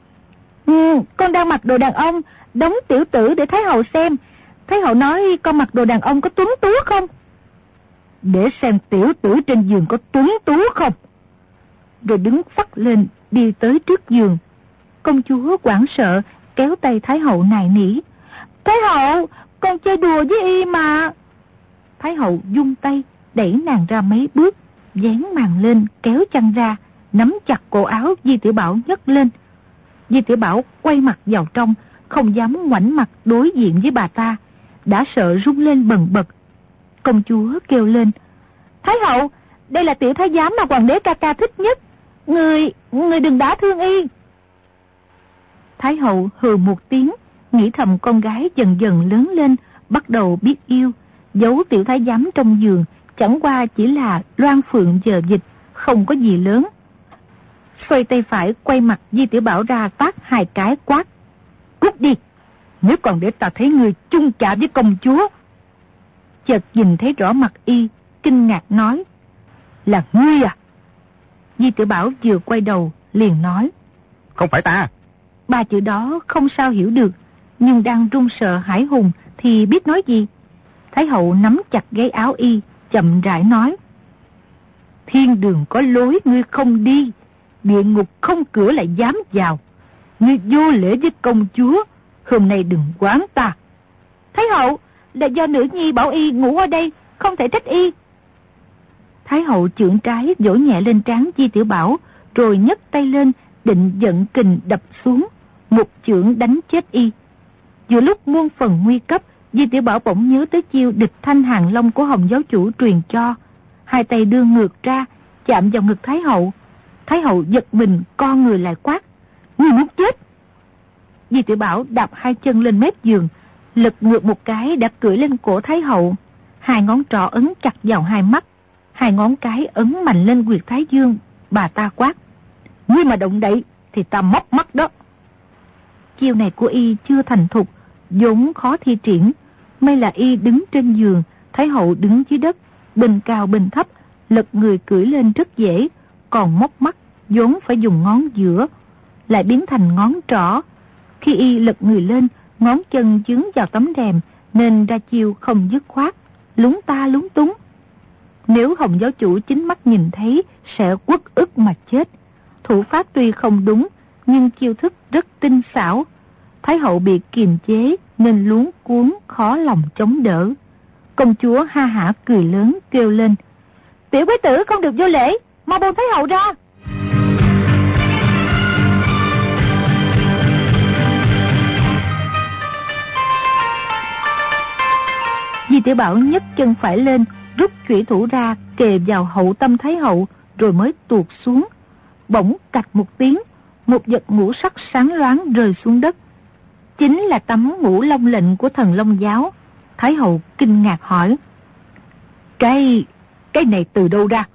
ừ, Con đang mặc đồ đàn ông, đóng tiểu tử để Thái Hậu xem. Thái Hậu nói con mặc đồ đàn ông có tuấn tú không? Để xem tiểu tử trên giường có tuấn tú không. Rồi đứng phắt lên, đi tới trước giường. Công chúa hoảng sợ, kéo tay Thái Hậu nài nỉ: Thái Hậu, con chơi đùa với y mà. Thái Hậu vung tay, đẩy nàng ra mấy bước, dán màn lên, kéo chăn ra, nắm chặt cổ áo Di Tiểu Bảo nhấc lên. Di Tiểu Bảo quay mặt vào trong, không dám ngoảnh mặt đối diện với bà ta, đã sợ run lên bần bật. Công chúa kêu lên: Thái Hậu, đây là tiểu thái giám mà hoàng đế ca ca thích nhất, người, người đừng đả thương y. Thái Hậu hừ một tiếng, nghĩ thầm con gái dần dần lớn lên, bắt đầu biết yêu, giấu tiểu thái giám trong giường chẳng qua chỉ là loan phượng giờ dịch, không có gì lớn. Xoay tay phải quay mặt Di Tiểu Bảo ra tát hai cái, quát: Cút đi, nếu còn để ta thấy người chung chạm với công chúa. Chợt nhìn thấy rõ mặt y, kinh ngạc nói: Là ngươi à? Di Tiểu Bảo vừa quay đầu liền nói: Không phải ta. Ba chữ đó không sao hiểu được, nhưng đang run sợ hãi hùng thì biết nói gì. Thái Hậu nắm chặt gáy áo y, chậm rãi nói: Thiên đường có lối ngươi không đi, địa ngục không cửa lại dám vào. Ngươi vô lễ với công chúa, hôm nay đừng quán ta. Thái Hậu, là do nữ nhi bảo y ngủ ở đây, không thể trách y. Thái Hậu chưởng trái vỗ nhẹ lên trán Di Tiểu Bảo, rồi nhấc tay lên định giận kình đập xuống, một chưởng đánh chết y. Giữa lúc muôn phần nguy cấp, Di Tiểu Bảo bỗng nhớ tới chiêu địch thanh hàng long của Hồng giáo chủ truyền cho, hai tay đưa ngược ra, chạm vào ngực Thái hậu. Thái hậu giật mình co người lại quát: "Ngươi muốn chết!" Di Tiểu Bảo đạp hai chân lên mép giường, lật ngược một cái đã cưỡi lên cổ Thái hậu. Hai ngón trỏ ấn chặt vào hai mắt, hai ngón cái ấn mạnh lên huyệt thái dương. Bà ta quát: "Ngươi mà động đậy thì ta móc mắt đó." Chiêu này của y chưa thành thục, vốn khó thi triển. May là y đứng trên giường, Thái hậu đứng dưới đất, bên cao bên thấp, lật người cưỡi lên rất dễ. Còn móc mắt vốn phải dùng ngón giữa, lại biến thành ngón trỏ. Khi y lật người lên, ngón chân chướng vào tấm rèm, nên ra chiêu không dứt khoát, lúng ta lúng túng. Nếu Hồng giáo chủ chính mắt nhìn thấy sẽ uất ức mà chết. Thủ pháp tuy không đúng, nhưng chiêu thức rất tinh xảo. Thái hậu bị kiềm chế nên luống cuống khó lòng chống đỡ. Công chúa ha hả cười lớn kêu lên: "Tiểu quý tử không được vô lễ, mau buông Thái hậu ra." Di Tiểu Bảo nhấc chân phải lên, rút chủy thủ ra kề vào hậu tâm Thái hậu, rồi mới tuột xuống. Bỗng cạch một tiếng, một vật ngũ sắc sáng loáng rơi xuống đất. Chính là tấm ngũ long lệnh của Thần Long giáo. Thái hậu kinh ngạc hỏi: Cái... cái này từ đâu ra?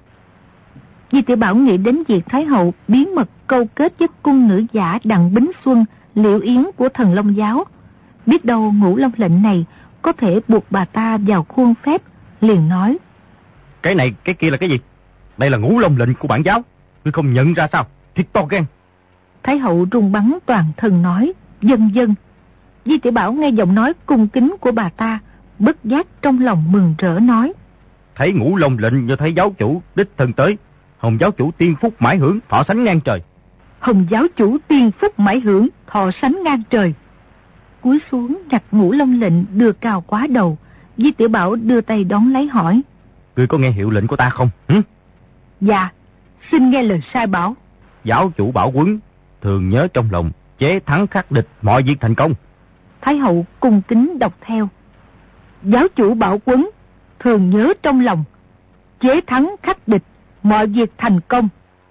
Di Tiểu Bảo nghĩ đến việc Thái hậu bí mật câu kết với cung nữ giả Đặng Bính Xuân, Liệu Yến của Thần Long giáo. Biết đâu ngũ long lệnh này có thể buộc bà ta vào khuôn phép, liền nói: Cái này cái kia là cái gì? Đây là ngũ long lệnh của bản giáo, ngươi không nhận ra sao? Thiệt to gan. Thái hậu run bắn toàn thân nói: Vâng vâng. Di Tiểu Bảo nghe giọng nói cung kính của bà ta, bất giác trong lòng mừng rỡ nói: Thấy ngũ long lệnh như thấy giáo chủ đích thân tới, Hồng giáo chủ tiên phúc mãi hưởng, thọ sánh ngang trời. Hồng giáo chủ tiên phúc mãi hưởng, thọ sánh ngang trời. Cúi xuống đặt ngũ long lệnh đưa cao quá đầu. Di Tiểu Bảo đưa tay đón lấy hỏi: Ngươi có nghe hiệu lệnh của ta không? Hử? Dạ, xin nghe lời sai bảo. Giáo chủ Bảo Quấn thường nhớ trong lòng, chế thắng khắc địch, mọi việc thành công. Thái hậu cung kính đọc theo: Giáo chủ Bảo Quấn thường nhớ trong lòng, chế thắng khắc địch, mọi việc thành công.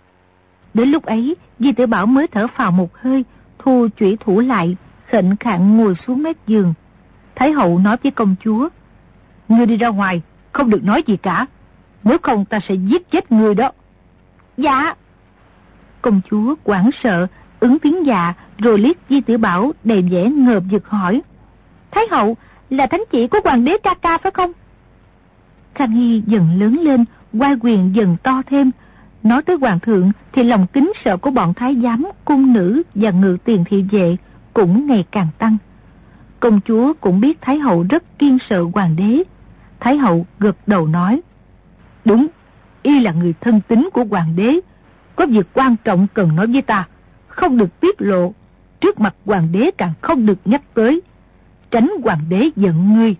Đến lúc ấy, Di Tiểu Bảo mới thở phào một hơi, thu chủy thủ lại, khệnh khạng ngồi xuống mép giường. Thái hậu nói với công chúa: Ngươi đi ra ngoài, không được nói gì cả, nếu không ta sẽ giết chết ngươi đó. Dạ. Công chúa hoảng sợ, ứng tiếng dạ, rồi liếc Di Tiểu Bảo đầy vẻ ngờ vực hỏi: Thái hậu là thánh chỉ của hoàng đế ca ca phải không? Khang Hy dần lớn lên, oai quyền dần to thêm. Nói tới hoàng thượng thì lòng kính sợ của bọn thái giám, cung nữ và ngự tiền thị vệ cũng ngày càng tăng. Công chúa cũng biết Thái hậu rất kiêng sợ hoàng đế. Thái hậu gật đầu nói: Đúng, y là người thân tín của hoàng đế. Có việc quan trọng cần nói với ta, không được tiết lộ. Trước mặt hoàng đế càng không được nhắc tới, tránh hoàng đế giận ngươi.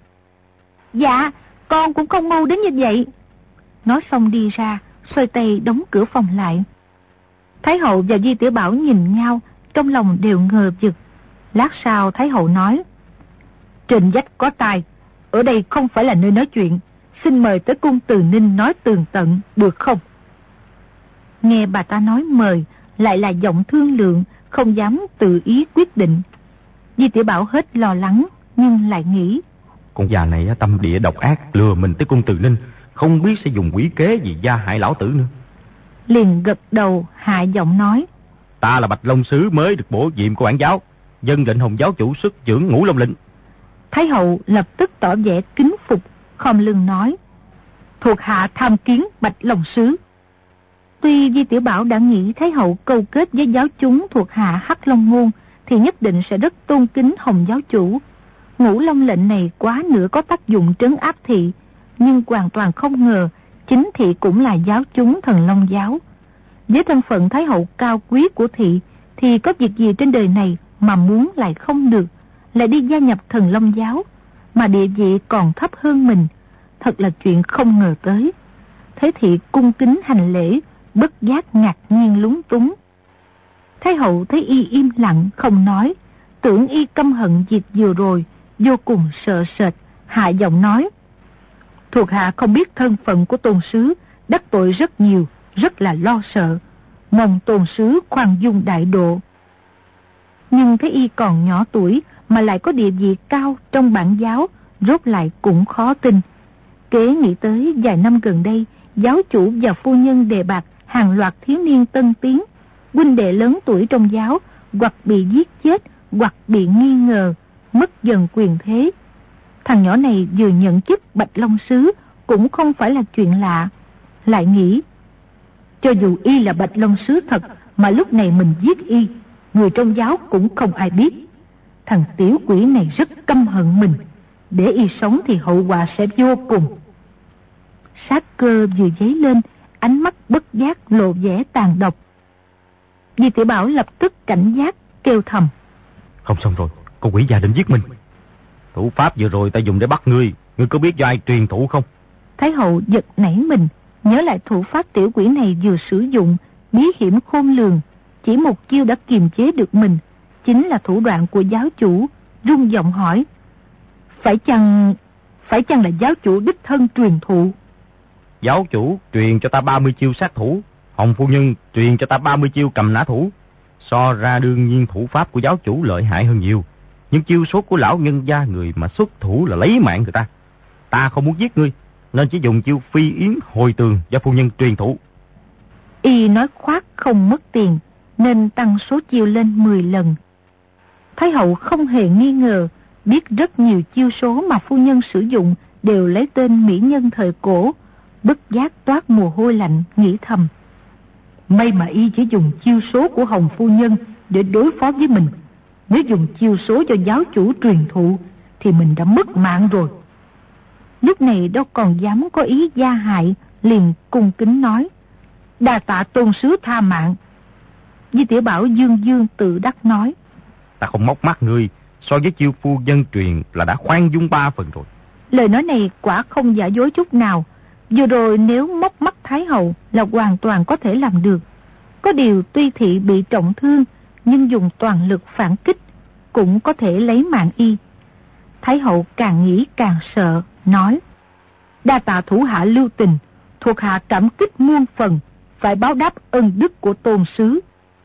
Dạ, con cũng không ngu đến như vậy. Nói xong đi ra, xoay tay đóng cửa phòng lại. Thái hậu và Di Tiểu Bảo nhìn nhau, trong lòng đều ngờ vực. Lát sau Thái hậu nói: Trên vách có tai, ở đây không phải là nơi nói chuyện, xin mời tới cung Từ Ninh nói tường tận, được không? Nghe bà ta nói mời, lại là giọng thương lượng, không dám tự ý quyết định. Di Tiểu Bảo hết lo lắng, nhưng lại nghĩ: Con già này tâm địa độc ác, lừa mình tới cung Từ Ninh, không biết sẽ dùng quỷ kế gì gia hại lão tử nữa. Liền gật đầu hạ giọng nói: Ta là Bạch Long sứ mới được bổ nhiệm của bản giáo, dân lệnh Hồng giáo chủ xuất chưởng ngũ long lệnh. Thái hậu lập tức tỏ vẻ kính phục, khom lưng nói: Thuộc hạ tham kiến Bạch Long sứ. Tuy Di Tiểu Bảo đã nghĩ Thái hậu câu kết với giáo chúng thuộc hạ Hắc Long môn thì nhất định sẽ rất tôn kính Hồng giáo chủ. Ngũ long lệnh này quá nửa có tác dụng trấn áp thị, nhưng hoàn toàn không ngờ chính thị cũng là giáo chúng Thần Long giáo. Với thân phận Thái hậu cao quý của thị thì có việc gì trên đời này mà muốn lại không được, lại đi gia nhập Thần Long giáo, mà địa vị còn thấp hơn mình, thật là chuyện không ngờ tới. Thế thị cung kính hành lễ, bất giác ngạc nhiên lúng túng. Thái hậu thấy y im lặng không nói, tưởng y căm hận việc vừa rồi, vô cùng sợ sệt, hạ giọng nói: Thuộc hạ không biết thân phận của tôn sứ, đắc tội rất nhiều, rất là lo sợ, mong tôn sứ khoan dung đại độ. Nhưng thấy y còn nhỏ tuổi mà lại có địa vị cao trong bản giáo, rốt lại cũng khó tin. Kế nghĩ tới vài năm gần đây, giáo chủ và phu nhân đề bạt hàng loạt thiếu niên tân tiến, huynh đệ lớn tuổi trong giáo, hoặc bị giết chết, hoặc bị nghi ngờ, mất dần quyền thế. Thằng nhỏ này vừa nhận chức Bạch Long Sứ cũng không phải là chuyện lạ. Lại nghĩ, cho dù y là Bạch Long Sứ thật, mà lúc này mình giết y, người trong giáo cũng không ai biết. Thằng tiểu quỷ này rất căm hận mình, để y sống thì hậu quả sẽ vô cùng. Sát cơ vừa dấy lên, ánh mắt bất giác lộ vẻ tàn độc. Di Tiểu Bảo lập tức cảnh giác, kêu thầm: Không xong rồi, con quỷ già định giết mình. Thủ pháp vừa rồi ta dùng để bắt ngươi, ngươi có biết do ai truyền thủ không? Thái hậu giật nảy mình, nhớ lại thủ pháp tiểu quỷ này vừa sử dụng, bí hiểm khôn lường, chỉ một chiêu đã kiềm chế được mình, chính là thủ đoạn của giáo chủ, rung giọng hỏi: Phải chăng, phải chăng là giáo chủ đích thân truyền thụ? Giáo chủ truyền cho ta ba mươi chiêu sát thủ, Hồng phu nhân truyền cho ta ba mươi chiêu cầm nã thủ. So ra đương nhiên thủ pháp của giáo chủ lợi hại hơn nhiều, nhưng chiêu số của lão nhân gia người mà xuất thủ là lấy mạng người ta. Ta không muốn giết ngươi, nên chỉ dùng chiêu phi yến hồi tường do phu nhân truyền thủ. Y nói khoác không mất tiền, nên tăng số chiêu lên mười lần. Thái hậu không hề nghi ngờ, biết rất nhiều chiêu số mà phu nhân sử dụng đều lấy tên mỹ nhân thời cổ, bất giác toát mồ hôi lạnh, nghĩ thầm: May mà y chỉ dùng chiêu số của Hồng phu nhân để đối phó với mình. Nếu dùng chiêu số cho giáo chủ truyền thụ thì mình đã mất mạng rồi. Lúc này đâu còn dám có ý gia hại, liền cung kính nói: Đa tạ tôn sứ tha mạng. Di Tiểu Bảo dương dương tự đắc nói: Ta không móc mắt ngươi, so với chiêu phu nhân truyền là đã khoan dung ba phần rồi. Lời nói này quả không giả dối chút nào. Vừa rồi nếu móc mắt Thái hậu là hoàn toàn có thể làm được. Có điều tuy thị bị trọng thương, nhưng dùng toàn lực phản kích cũng có thể lấy mạng y. Thái hậu càng nghĩ càng sợ, nói: Đa tạ thủ hạ lưu tình, thuộc hạ cảm kích muôn phần, phải báo đáp ân đức của tôn sứ.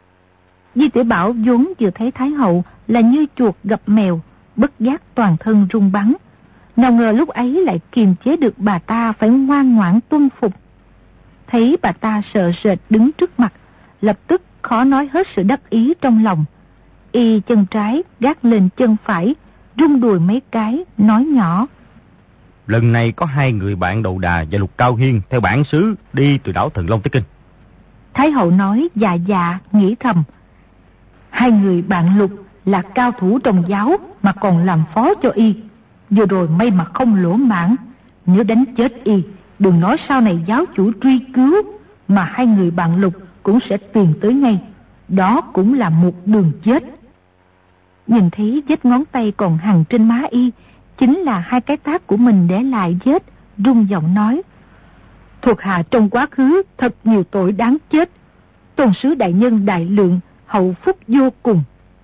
Di Tiểu Bảo vốn vừa thấy Thái hậu là như chuột gặp mèo, bất giác toàn thân run bắn. Nào ngờ lúc ấy lại kiềm chế được bà ta phải ngoan ngoãn tuân phục. Thấy bà ta sợ sệt đứng trước mặt, lập tức khó nói hết sự đắc ý trong lòng. Y chân trái gác lên chân phải, rung đùi mấy cái, nói nhỏ: Lần này có hai người bạn Đầu Đà và Lục Cao Hiên theo bản xứ đi từ đảo Thần Long tới Kinh. Thái hậu nói dạ dạ, nghĩ thầm: Hai người bạn Lục là cao thủ trong giáo mà còn làm phó cho y. Vừa rồi may mà không lỗ mãng, nếu đánh chết y, đừng nói sau này giáo chủ truy cứu, mà hai người bạn Lục cũng sẽ tìm tới ngay. Đó cũng là một đường chết. Nhìn thấy vết ngón tay còn hằn trên má y, chính là hai cái tát của mình để lại vết, rung giọng nói: Thuộc hạ trong quá khứ thật nhiều tội đáng chết. Tôn sứ đại nhân đại lượng, hậu phúc vô cùng.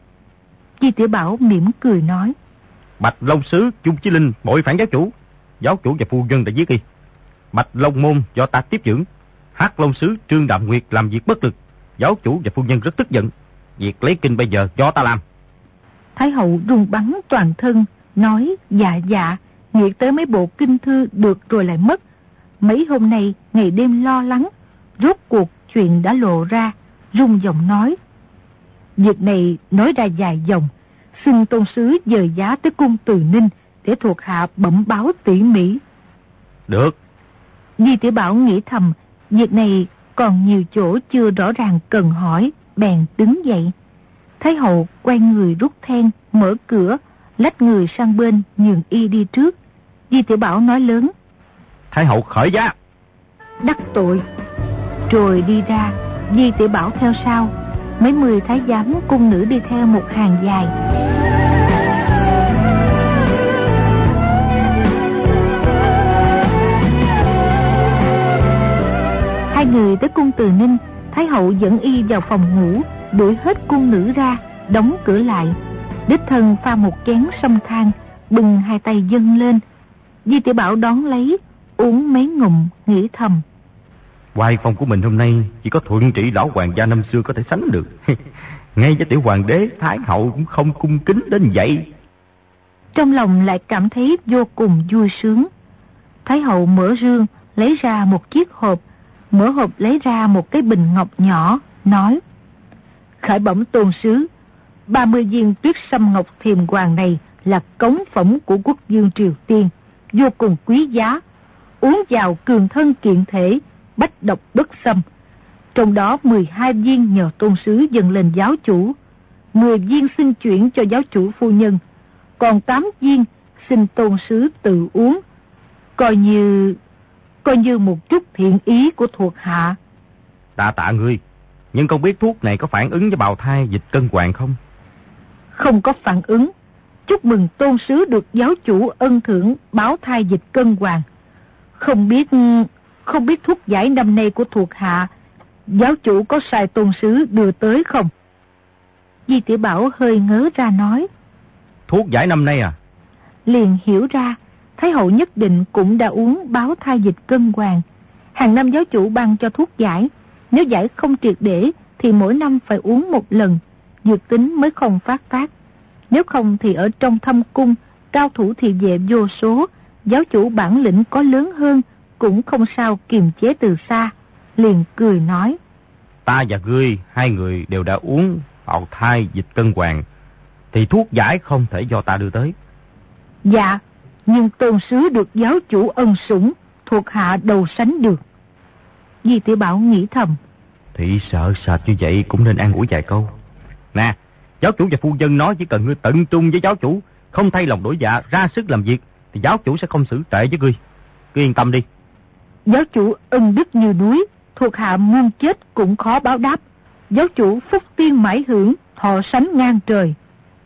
Di Tiểu Bảo mỉm cười nói: Bạch Long Sứ Chung Chí Linh bội phản giáo chủ, giáo chủ và phu nhân đã giết y. Bạch Long Môn do ta tiếp dưỡng, Hắc Long Sứ Trương Đạm Nguyệt làm việc bất lực, giáo chủ và phu nhân rất tức giận. Việc lấy kinh bây giờ do ta làm. Thái hậu run bắn toàn thân, nói dạ dạ, nghĩ tới mấy bộ kinh thư được rồi lại mất. Mấy hôm nay ngày đêm lo lắng, rốt cuộc chuyện đã lộ ra, rung giọng nói: Việc này nói ra dài dòng, xin tôn sứ dời giá tới cung Từ Ninh để thuộc hạ bẩm báo tỉ mỉ. Được. Di Tiểu Bảo nghĩ thầm, việc này còn nhiều chỗ chưa rõ ràng cần hỏi, bèn đứng dậy. Thái hậu quay người rút then, mở cửa, lách người sang bên nhường y đi trước. Di Tiểu Bảo nói lớn: Thái hậu khởi giá. Đắc tội. Rồi đi ra, Di Tiểu Bảo theo sau. Mấy mươi thái giám cung nữ đi theo một hàng dài. Hai người tới cung Từ Ninh, Thái hậu dẫn y vào phòng ngủ, đuổi hết cung nữ ra, đóng cửa lại. Đích thân pha một chén sâm than, bưng hai tay dâng lên. Di Tiểu Bảo đón lấy, uống mấy ngụm, nghĩ thầm: Hoài phong của mình hôm nay chỉ có Thuận Trị lão hoàng gia năm xưa có thể sánh được. Ngay với tiểu hoàng đế Thái hậu cũng không cung kính đến vậy. Trong lòng lại cảm thấy vô cùng vui sướng. Thái hậu mở rương lấy ra một chiếc hộp, mở hộp lấy ra một cái bình ngọc nhỏ, nói: khởi bẩm tôn sứ, ba mươi viên tuyết sâm ngọc thiềm hoàng này là cống phẩm của quốc dương Triều Tiên, vô cùng quý giá, uống vào cường thân kiện thể, bách độc bất xâm. Trong đó mười hai viên nhờ tôn sứ dâng lên giáo chủ, mười viên xin chuyển cho giáo chủ phu nhân, còn tám viên xin tôn sứ tự uống, coi như coi như một chút thiện ý của thuộc hạ. Tạ tạ ngươi, nhưng không biết thuốc này có phản ứng với bào thai dịch cân hoàng không? Không có phản ứng. Chúc mừng tôn sứ được giáo chủ ân thưởng báo thai dịch cân hoàng. Không biết không biết thuốc giải năm nay của thuộc hạ, giáo chủ có sai tôn sứ đưa tới không? Di Tiểu Bảo hơi ngớ ra nói: thuốc giải năm nay à? Liền hiểu ra Thái hậu nhất định cũng đã uống báo thai dịch cân hoàng. Hàng năm giáo chủ ban cho thuốc giải, nếu giải không triệt để thì mỗi năm phải uống một lần, dược tính mới không phát tác. Nếu không thì ở trong thâm cung, cao thủ thị vệ vô số, giáo chủ bản lĩnh có lớn hơn cũng không sao kiềm chế từ xa. Liền cười nói: ta và ngươi hai người đều đã uống bào thai dịch cân hoàng, thì thuốc giải không thể do ta đưa tới. Dạ, nhưng tôn sứ được giáo chủ ân sủng, thuộc hạ đầu sánh được. Di Tiểu Bảo nghĩ thầm: Thị sợ sệt như vậy cũng nên an ủi vài câu. Nè, giáo chủ và phu nhân nói chỉ cần ngươi tận trung với giáo chủ, không thay lòng đổi dạ, ra sức làm việc, thì giáo chủ sẽ không xử tệ với ngươi. Cứ yên tâm đi. Giáo chủ ân đức như núi, thuộc hạ muôn chết cũng khó báo đáp. Giáo chủ phúc tiên mãi hưởng, thọ sánh ngang trời.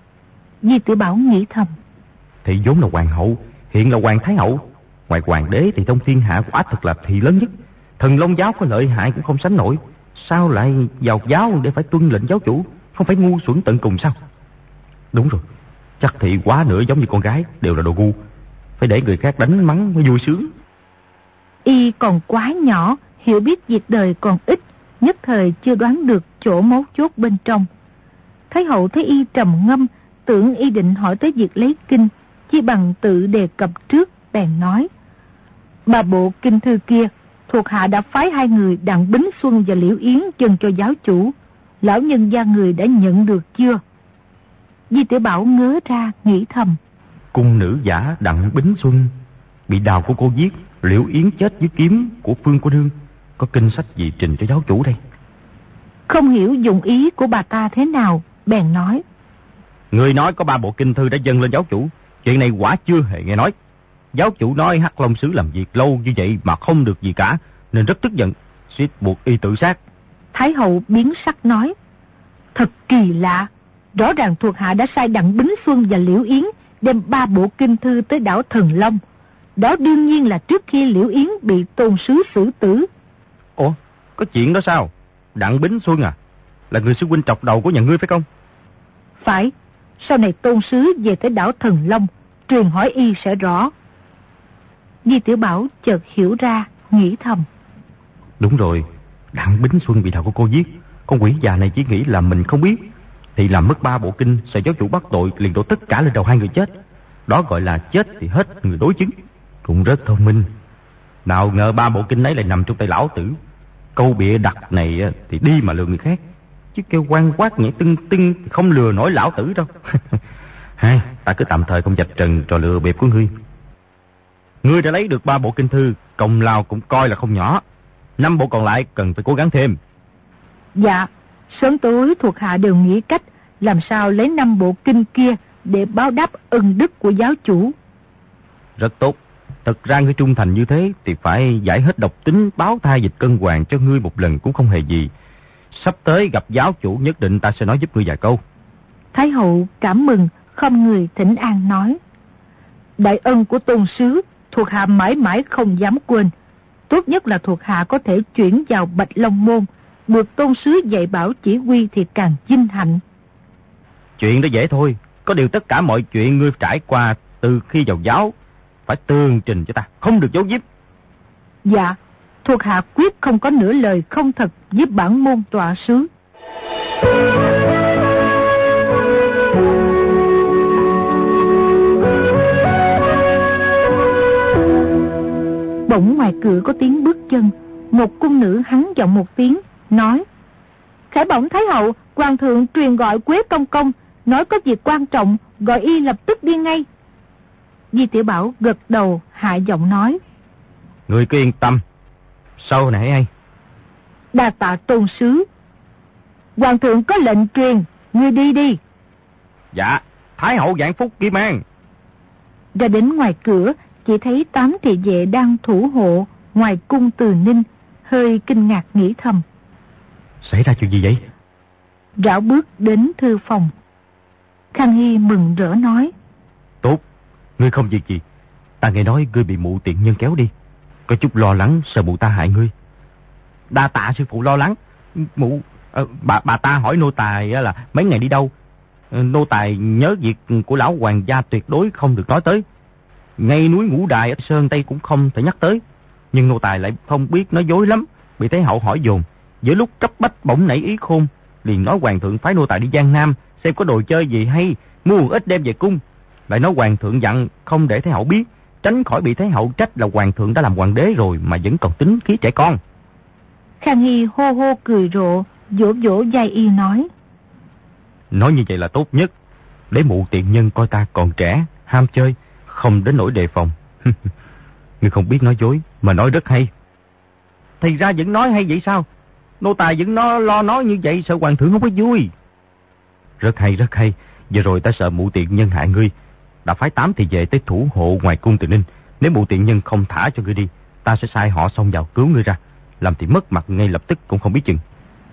Di Tiểu Bảo nghĩ thầm: Thị vốn là hoàng hậu, hiện là hoàng thái hậu. Ngoài hoàng đế thì trong thiên hạ quả thật là thị lớn nhất. Thần Long giáo có lợi hại cũng không sánh nổi, sao lại vào giáo để phải tuân lệnh giáo chủ? Không phải ngu xuẩn tận cùng sao? Đúng rồi, chắc thị quá nữa giống như con gái, đều là đồ ngu, phải để người khác đánh mắng mới vui sướng. Y còn quá nhỏ, hiểu biết việc đời còn ít, nhất thời chưa đoán được chỗ mấu chốt bên trong. Thái hậu thấy y trầm ngâm, tưởng y định hỏi tới việc lấy kinh, chi bằng tự đề cập trước, bèn nói: Ba bộ kinh thư kia, thuộc hạ đã phái hai người Đặng Bính Xuân và Liễu Yến dâng cho giáo chủ. Lão nhân gia người đã nhận được chưa? Di Tiểu Bảo ngớ ra, nghĩ thầm: Cung nữ giả Đặng Bính Xuân bị đào của cô giết, Liễu Yến chết dưới kiếm của Phương cô nương, có kinh sách gì trình cho giáo chủ đây? Không hiểu dụng ý của bà ta thế nào, bèn nói: Người nói có ba bộ kinh thư đã dâng lên giáo chủ, chuyện này quả chưa hề nghe nói. Giáo chủ nói Hắc Long sứ làm việc lâu như vậy mà không được gì cả, nên rất tức giận, suýt buộc y tự sát. Thái hậu biến sắc nói: Thật kỳ lạ, rõ ràng thuộc hạ đã sai Đặng Bính Xuân và Liễu Yến đem ba bộ kinh thư tới đảo Thần Long. Đó đương nhiên là trước khi Liễu Yến bị tôn sứ xử tử. Ủa, có chuyện đó sao? Đặng Bính Xuân à, là người sư huynh trọc đầu của nhà ngươi phải không? Phải, sau này tôn sứ về tới đảo Thần Long, truyền hỏi y sẽ rõ. Di Tiểu Bảo chợt hiểu ra, nghĩ thầm: Đúng rồi, Đặng Bính Xuân bị thảo của cô giết, con quỷ già này chỉ nghĩ là mình không biết, thì làm mất ba bộ kinh, sợ giáo chủ bắt tội liền đổ tất cả lên đầu hai người chết. Đó gọi là chết thì hết người đối chứng. Cũng rất thông minh. Nào ngờ ba bộ kinh ấy lại nằm trong tay lão tử. Câu bịa đặt này thì đi mà lừa người khác, chứ kêu quan quát nhảy tưng tưng thì không lừa nổi lão tử đâu. Hai, ta cứ tạm thời không vạch trần trò lừa bịp của ngươi. Ngươi đã lấy được ba bộ kinh thư, công lao cũng coi là không nhỏ. Năm bộ còn lại cần phải cố gắng thêm. Dạ, sớm tối thuộc hạ đều nghĩ cách làm sao lấy năm bộ kinh kia để báo đáp ân đức của giáo chủ. Rất tốt. Thật ra ngươi trung thành như thế thì phải giải hết độc tính báo thai dịch cân hoàng cho ngươi một lần cũng không hề gì. Sắp tới gặp giáo chủ nhất định ta sẽ nói giúp ngươi vài câu. Thái hậu cảm mừng, không người thỉnh an nói: Đại ân của tôn sứ, thuộc hạ mãi mãi không dám quên. Tốt nhất là thuộc hạ có thể chuyển vào Bạch Long Môn, được tôn sứ dạy bảo chỉ huy thì càng vinh hạnh. Chuyện đó dễ thôi, có điều tất cả mọi chuyện ngươi trải qua từ khi vào giáo phải tường trình cho ta, không được giấu giếm. Dạ, Thuộc hạ quyết không có nửa lời không thật với bản môn tọa sứ. Bỗng ngoài cửa có tiếng bước chân. Một cung nữ hắn giọng một tiếng, nói: Khải bẩm Thái hậu, hoàng thượng truyền gọi Quế công công, nói có việc quan trọng, gọi y lập tức đi ngay. Di Tiểu Bảo gật đầu, hạ giọng nói: Người cứ yên tâm, sau này hay. Đa tạ tôn sứ. Hoàng thượng có lệnh truyền, ngươi đi đi. Dạ, Thái hậu vạn phúc kim an. Ra đến ngoài cửa, chỉ thấy tám thị vệ đang thủ hộ ngoài cung Từ Ninh, hơi kinh ngạc nghĩ thầm: Xảy ra chuyện gì vậy? Rảo bước đến thư phòng. Khang Hy mừng rỡ nói: Tốt, ngươi không việc gì. Ta nghe nói ngươi bị mụ tiện nhân kéo đi, có chút lo lắng sợ mụ ta hại ngươi. Đa tạ sư phụ lo lắng. Mụ à, bà bà ta hỏi nô tài là mấy ngày đi đâu. Nô tài nhớ việc của lão hoàng gia tuyệt đối không được nói tới. Ngay núi Ngũ Đài ở Sơn Tây cũng không thể nhắc tới. Nhưng nô tài lại không biết nói dối lắm, bị Thái hậu hỏi dồn. Giữa lúc cấp bách bỗng nảy ý khôn, liền nói hoàng thượng phái nô tài đi Giang Nam xem có đồ chơi gì hay, mua một ít đem về cung. Lại nói hoàng thượng dặn không để Thái hậu biết, tránh khỏi bị Thái hậu trách là hoàng thượng đã làm hoàng đế rồi mà vẫn còn tính khí trẻ con. Khang Hy hô hô cười rộ, vỗ vỗ vai y nói: Nói như vậy là tốt nhất, để mụ tiện nhân coi ta còn trẻ, ham chơi, không đến nỗi đề phòng. Ngươi không biết nói dối mà nói rất hay. Thì ra vẫn nói hay vậy sao? Nô tài vẫn nó lo nói như vậy, sợ hoàng thượng không có vui. Rất hay, rất hay. Vừa rồi ta sợ mụ tiện nhân hại ngươi, đã phái tám thị vệ tới thủ hộ ngoài cung Từ Ninh. Nếu mụ tiện nhân không thả cho ngươi đi, ta sẽ sai họ xông vào cứu ngươi ra, làm thì mất mặt ngay lập tức cũng không biết chừng.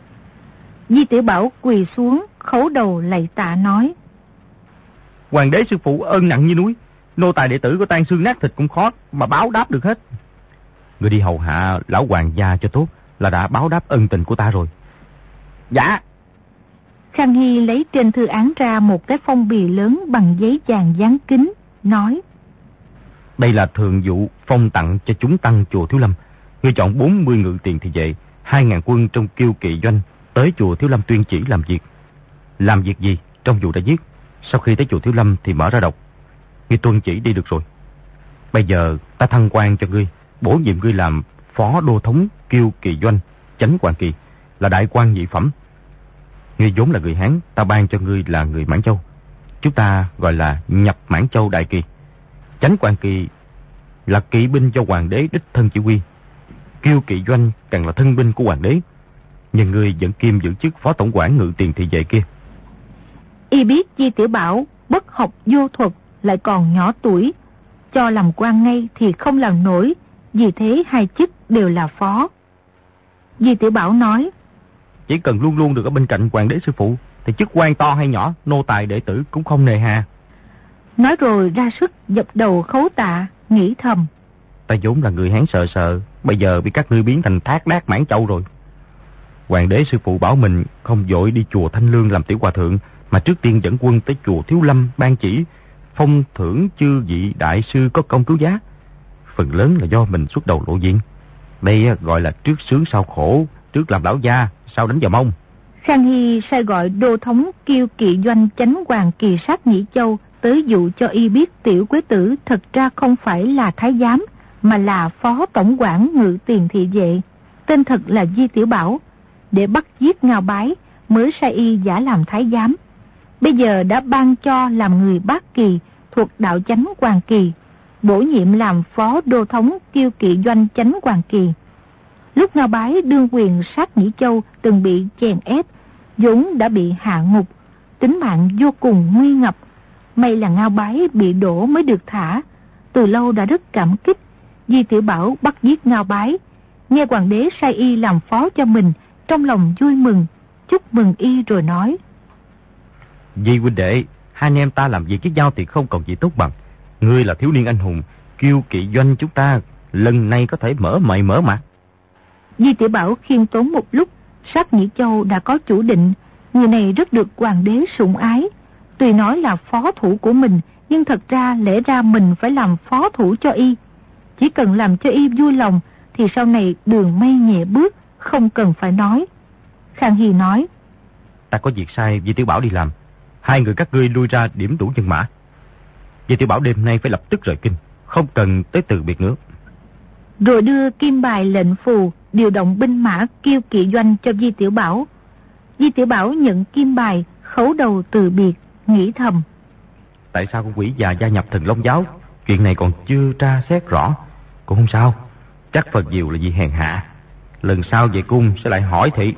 Di Tiểu Bảo quỳ xuống khấu đầu lạy tạ nói: Hoàng đế sư phụ ơn nặng như núi, nô tài đệ tử có tan xương nát thịt cũng khó mà báo đáp được hết. Ngươi đi hầu hạ lão hoàng gia cho tốt là đã báo đáp ân tình của ta rồi. Dạ. Khang Hy lấy trên thư án ra một cái phong bì lớn bằng giấy vàng dán kính, nói: Đây là thường vụ phong tặng cho chúng tăng chùa Thiếu Lâm. Ngươi chọn bốn mươi ngự tiền thị vệ, hai ngàn quân trong kiêu kỵ doanh tới chùa Thiếu Lâm tuyên chỉ làm việc. Làm việc gì trong vụ đã viết, sau khi tới chùa Thiếu Lâm thì mở ra đọc. Ngươi tuân chỉ đi được rồi. Bây giờ ta thăng quan cho ngươi, bổ nhiệm ngươi làm phó đô thống kiêu kỳ doanh chánh quan kỳ, là đại quan nhị phẩm. Ngươi vốn là người Hán, ta ban cho ngươi là người Mãn Châu, chúng ta gọi là nhập Mãn Châu đại kỳ. Chánh quan kỳ là kỵ binh do hoàng đế đích thân chỉ huy, kiêu kỵ doanh càng là thân binh của hoàng đế. Nhưng ngươi vẫn kiêm giữ chức phó tổng quản ngự tiền thị vệ kia. Y biết Di Tiểu Bảo bất học vô thuật, lại còn nhỏ tuổi, cho làm quan ngay thì không làm nổi, vì thế hai chức đều là phó. Di Tiểu Bảo nói: Chỉ cần luôn luôn được ở bên cạnh hoàng đế sư phụ thì chức quan to hay nhỏ, nô tài đệ tử cũng không nề hà. Nói rồi ra sức dập đầu khấu tạ, nghĩ thầm: Ta vốn là người Hán sợ sợ, bây giờ bị các ngươi biến thành thác đác Mãn Châu rồi. Hoàng đế sư phụ bảo mình không vội đi chùa Thanh Lương làm tiểu hòa thượng, mà trước tiên dẫn quân tới chùa Thiếu Lâm ban chỉ phong thưởng chư vị đại sư có công cứu giá. Phần lớn là do mình xuất đầu lộ diện. Đây gọi là trước sướng sau khổ, trước làm lão gia, sau đánh vào mông. Khang Hy sai gọi đô thống kiêu kỵ doanh chánh hoàng kỳ sát Nhĩ Châu tới dụ cho y biết tiểu quế tử thật ra không phải là thái giám, mà là phó tổng quản ngự tiền thị vệ, tên thật là Di Tiểu Bảo, để bắt giết Ngao Bái mới sai y giả làm thái giám. Bây giờ đã ban cho làm người Bát Kỳ thuộc đạo chánh hoàng kỳ, bổ nhiệm làm phó đô thống kiêu kỵ doanh chánh hoàng kỳ. Lúc Ngao Bái đương quyền sát Nhĩ Châu từng bị chèn ép, vốn đã bị hạ ngục, tính mạng vô cùng nguy ngập. May là Ngao Bái bị đổ mới được thả, từ lâu đã rất cảm kích. Di Tiểu Bảo bắt giết Ngao Bái, nghe hoàng đế sai y làm phó cho mình, trong lòng vui mừng, chúc mừng y rồi nói: Di huynh đệ, hai anh em ta làm việc với nhau thì không còn gì tốt bằng. Ngươi là thiếu niên anh hùng, kiêu kỵ doanh chúng ta, lần này có thể mở mày mở mặt. Di Tiểu Bảo khiêm tốn một lúc, sát Nhĩ Châu đã có chủ định, người này rất được hoàng đế sủng ái. Tuy nói là phó thủ của mình, nhưng thật ra lẽ ra mình phải làm phó thủ cho y. Chỉ cần làm cho y vui lòng, thì sau này đường mây nhẹ bước, không cần phải nói. Khang Hy nói: Ta có việc sai Di Tiểu Bảo đi làm. Hai người các ngươi lui ra điểm đủ nhân mã. Di Tiểu Bảo đêm nay phải lập tức rời kinh, không cần tới từ biệt nữa. Rồi đưa kim bài lệnh phù điều động binh mã Kiêu Kỵ doanh cho Di Tiểu Bảo. Di Tiểu Bảo nhận kim bài, khấu đầu từ biệt, nghĩ thầm: Tại sao con quỷ già gia nhập Thần Long giáo? Chuyện này còn chưa tra xét rõ. Cũng không sao, chắc phần nhiều là vì hèn hạ. Lần sau về cung sẽ lại hỏi thị.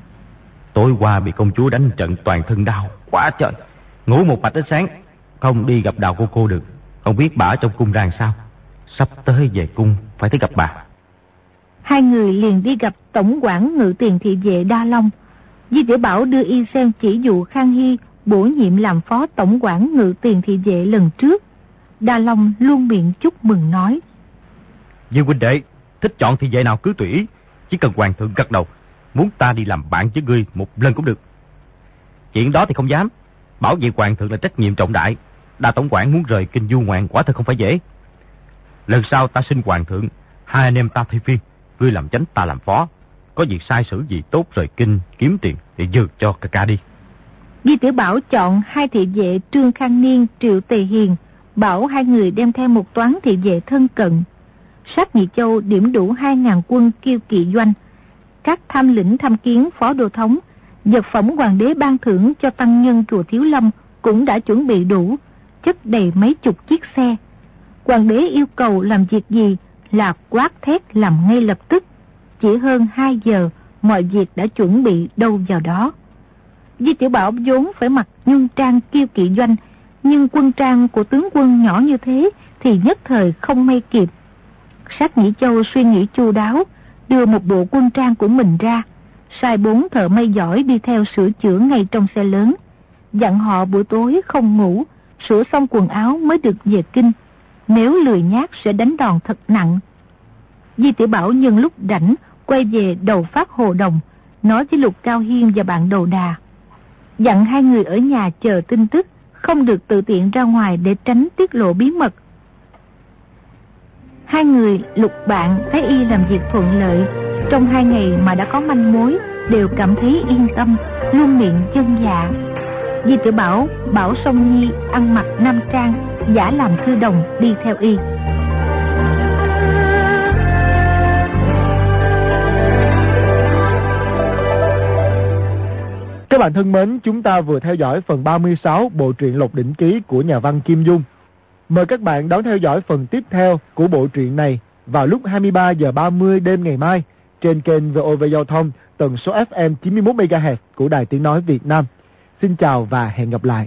Tối qua bị công chúa đánh trận toàn thân đau quá trời, ngủ một mạch đến sáng, không đi gặp Đào cô cô được. Không biết bà ở trong cung ra sao. Sắp tới về cung phải tới gặp bà. Hai người liền đi gặp tổng quản ngự tiền thị vệ Đa Long. Di Tiểu Bảo đưa y xem chỉ dụ Khang Hy bổ nhiệm làm phó tổng quản ngự tiền thị vệ lần trước. Đa Long luôn miệng chúc mừng nói: Dương huynh đệ, thích chọn thị vệ nào cứ tùy ý, chỉ cần hoàng thượng gật đầu, muốn ta đi làm bạn với ngươi một lần cũng được. Chuyện đó thì không dám, bảo vệ hoàng thượng là trách nhiệm trọng đại. Đa tổng quản muốn rời kinh du ngoạn quả thật không phải dễ. Lần sau ta xin hoàng thượng, hai anh em ta thay phiên, ngươi làm chánh ta làm phó. Có việc sai sử gì tốt rời kinh kiếm tiền thì dư cho ca ca đi. Di Tiểu Bảo chọn hai thị vệ Trương Khang Niên, Triệu Tề Hiền, bảo hai người đem theo một toán thị vệ thân cận. Sát Nhị Châu điểm đủ hai ngàn quân Kiêu Kỵ doanh. Các tham lĩnh tham kiến phó đô thống, vật phẩm hoàng đế ban thưởng cho tăng nhân chùa Thiếu Lâm cũng đã chuẩn bị đủ, chất đầy mấy chục chiếc xe. Hoàng đế yêu cầu làm việc gì là quát thét làm ngay lập tức. Chỉ hơn hai giờ, mọi việc đã chuẩn bị đâu vào đó. Di Tiểu Bảo vốn phải mặc nhung trang Kiêu Kỵ doanh, nhưng quân trang của tướng quân nhỏ như thế thì nhất thời không may kịp. Sát Nhĩ Châu suy nghĩ chu đáo, đưa một bộ quân trang của mình ra, sai bốn thợ may giỏi đi theo sửa chữa ngay trong xe lớn, dặn họ buổi tối không ngủ, sửa xong quần áo mới được về kinh, nếu lười nhác sẽ đánh đòn thật nặng. Di Tiểu Bảo nhân lúc rảnh quay về Đầu Phát Hồ Đồng, nói với Lục Cao Hiên và bạn Đầu Đà, dặn hai người ở nhà chờ tin tức, không được tự tiện ra ngoài để tránh tiết lộ bí mật. Hai người Lục bạn thấy y làm việc thuận lợi, trong hai ngày mà đã có manh mối, đều cảm thấy yên tâm, luôn miệng chân dạ. Di Tiểu Bảo bảo Song Nhi ăn mặc nam trang, giả làm thư đồng đi theo y. Các bạn thân mến, chúng ta vừa theo dõi phần ba mươi sáu bộ truyện Lộc Đỉnh Ký của nhà văn Kim Dung. Mời các bạn đón theo dõi phần tiếp theo của bộ truyện này vào lúc hai mươi ba giờ ba mươi đêm ngày mai trên kênh vê o vê Giao thông tần số ép em chín mươi mốt mê ga héc của Đài Tiếng Nói Việt Nam. Xin chào và hẹn gặp lại.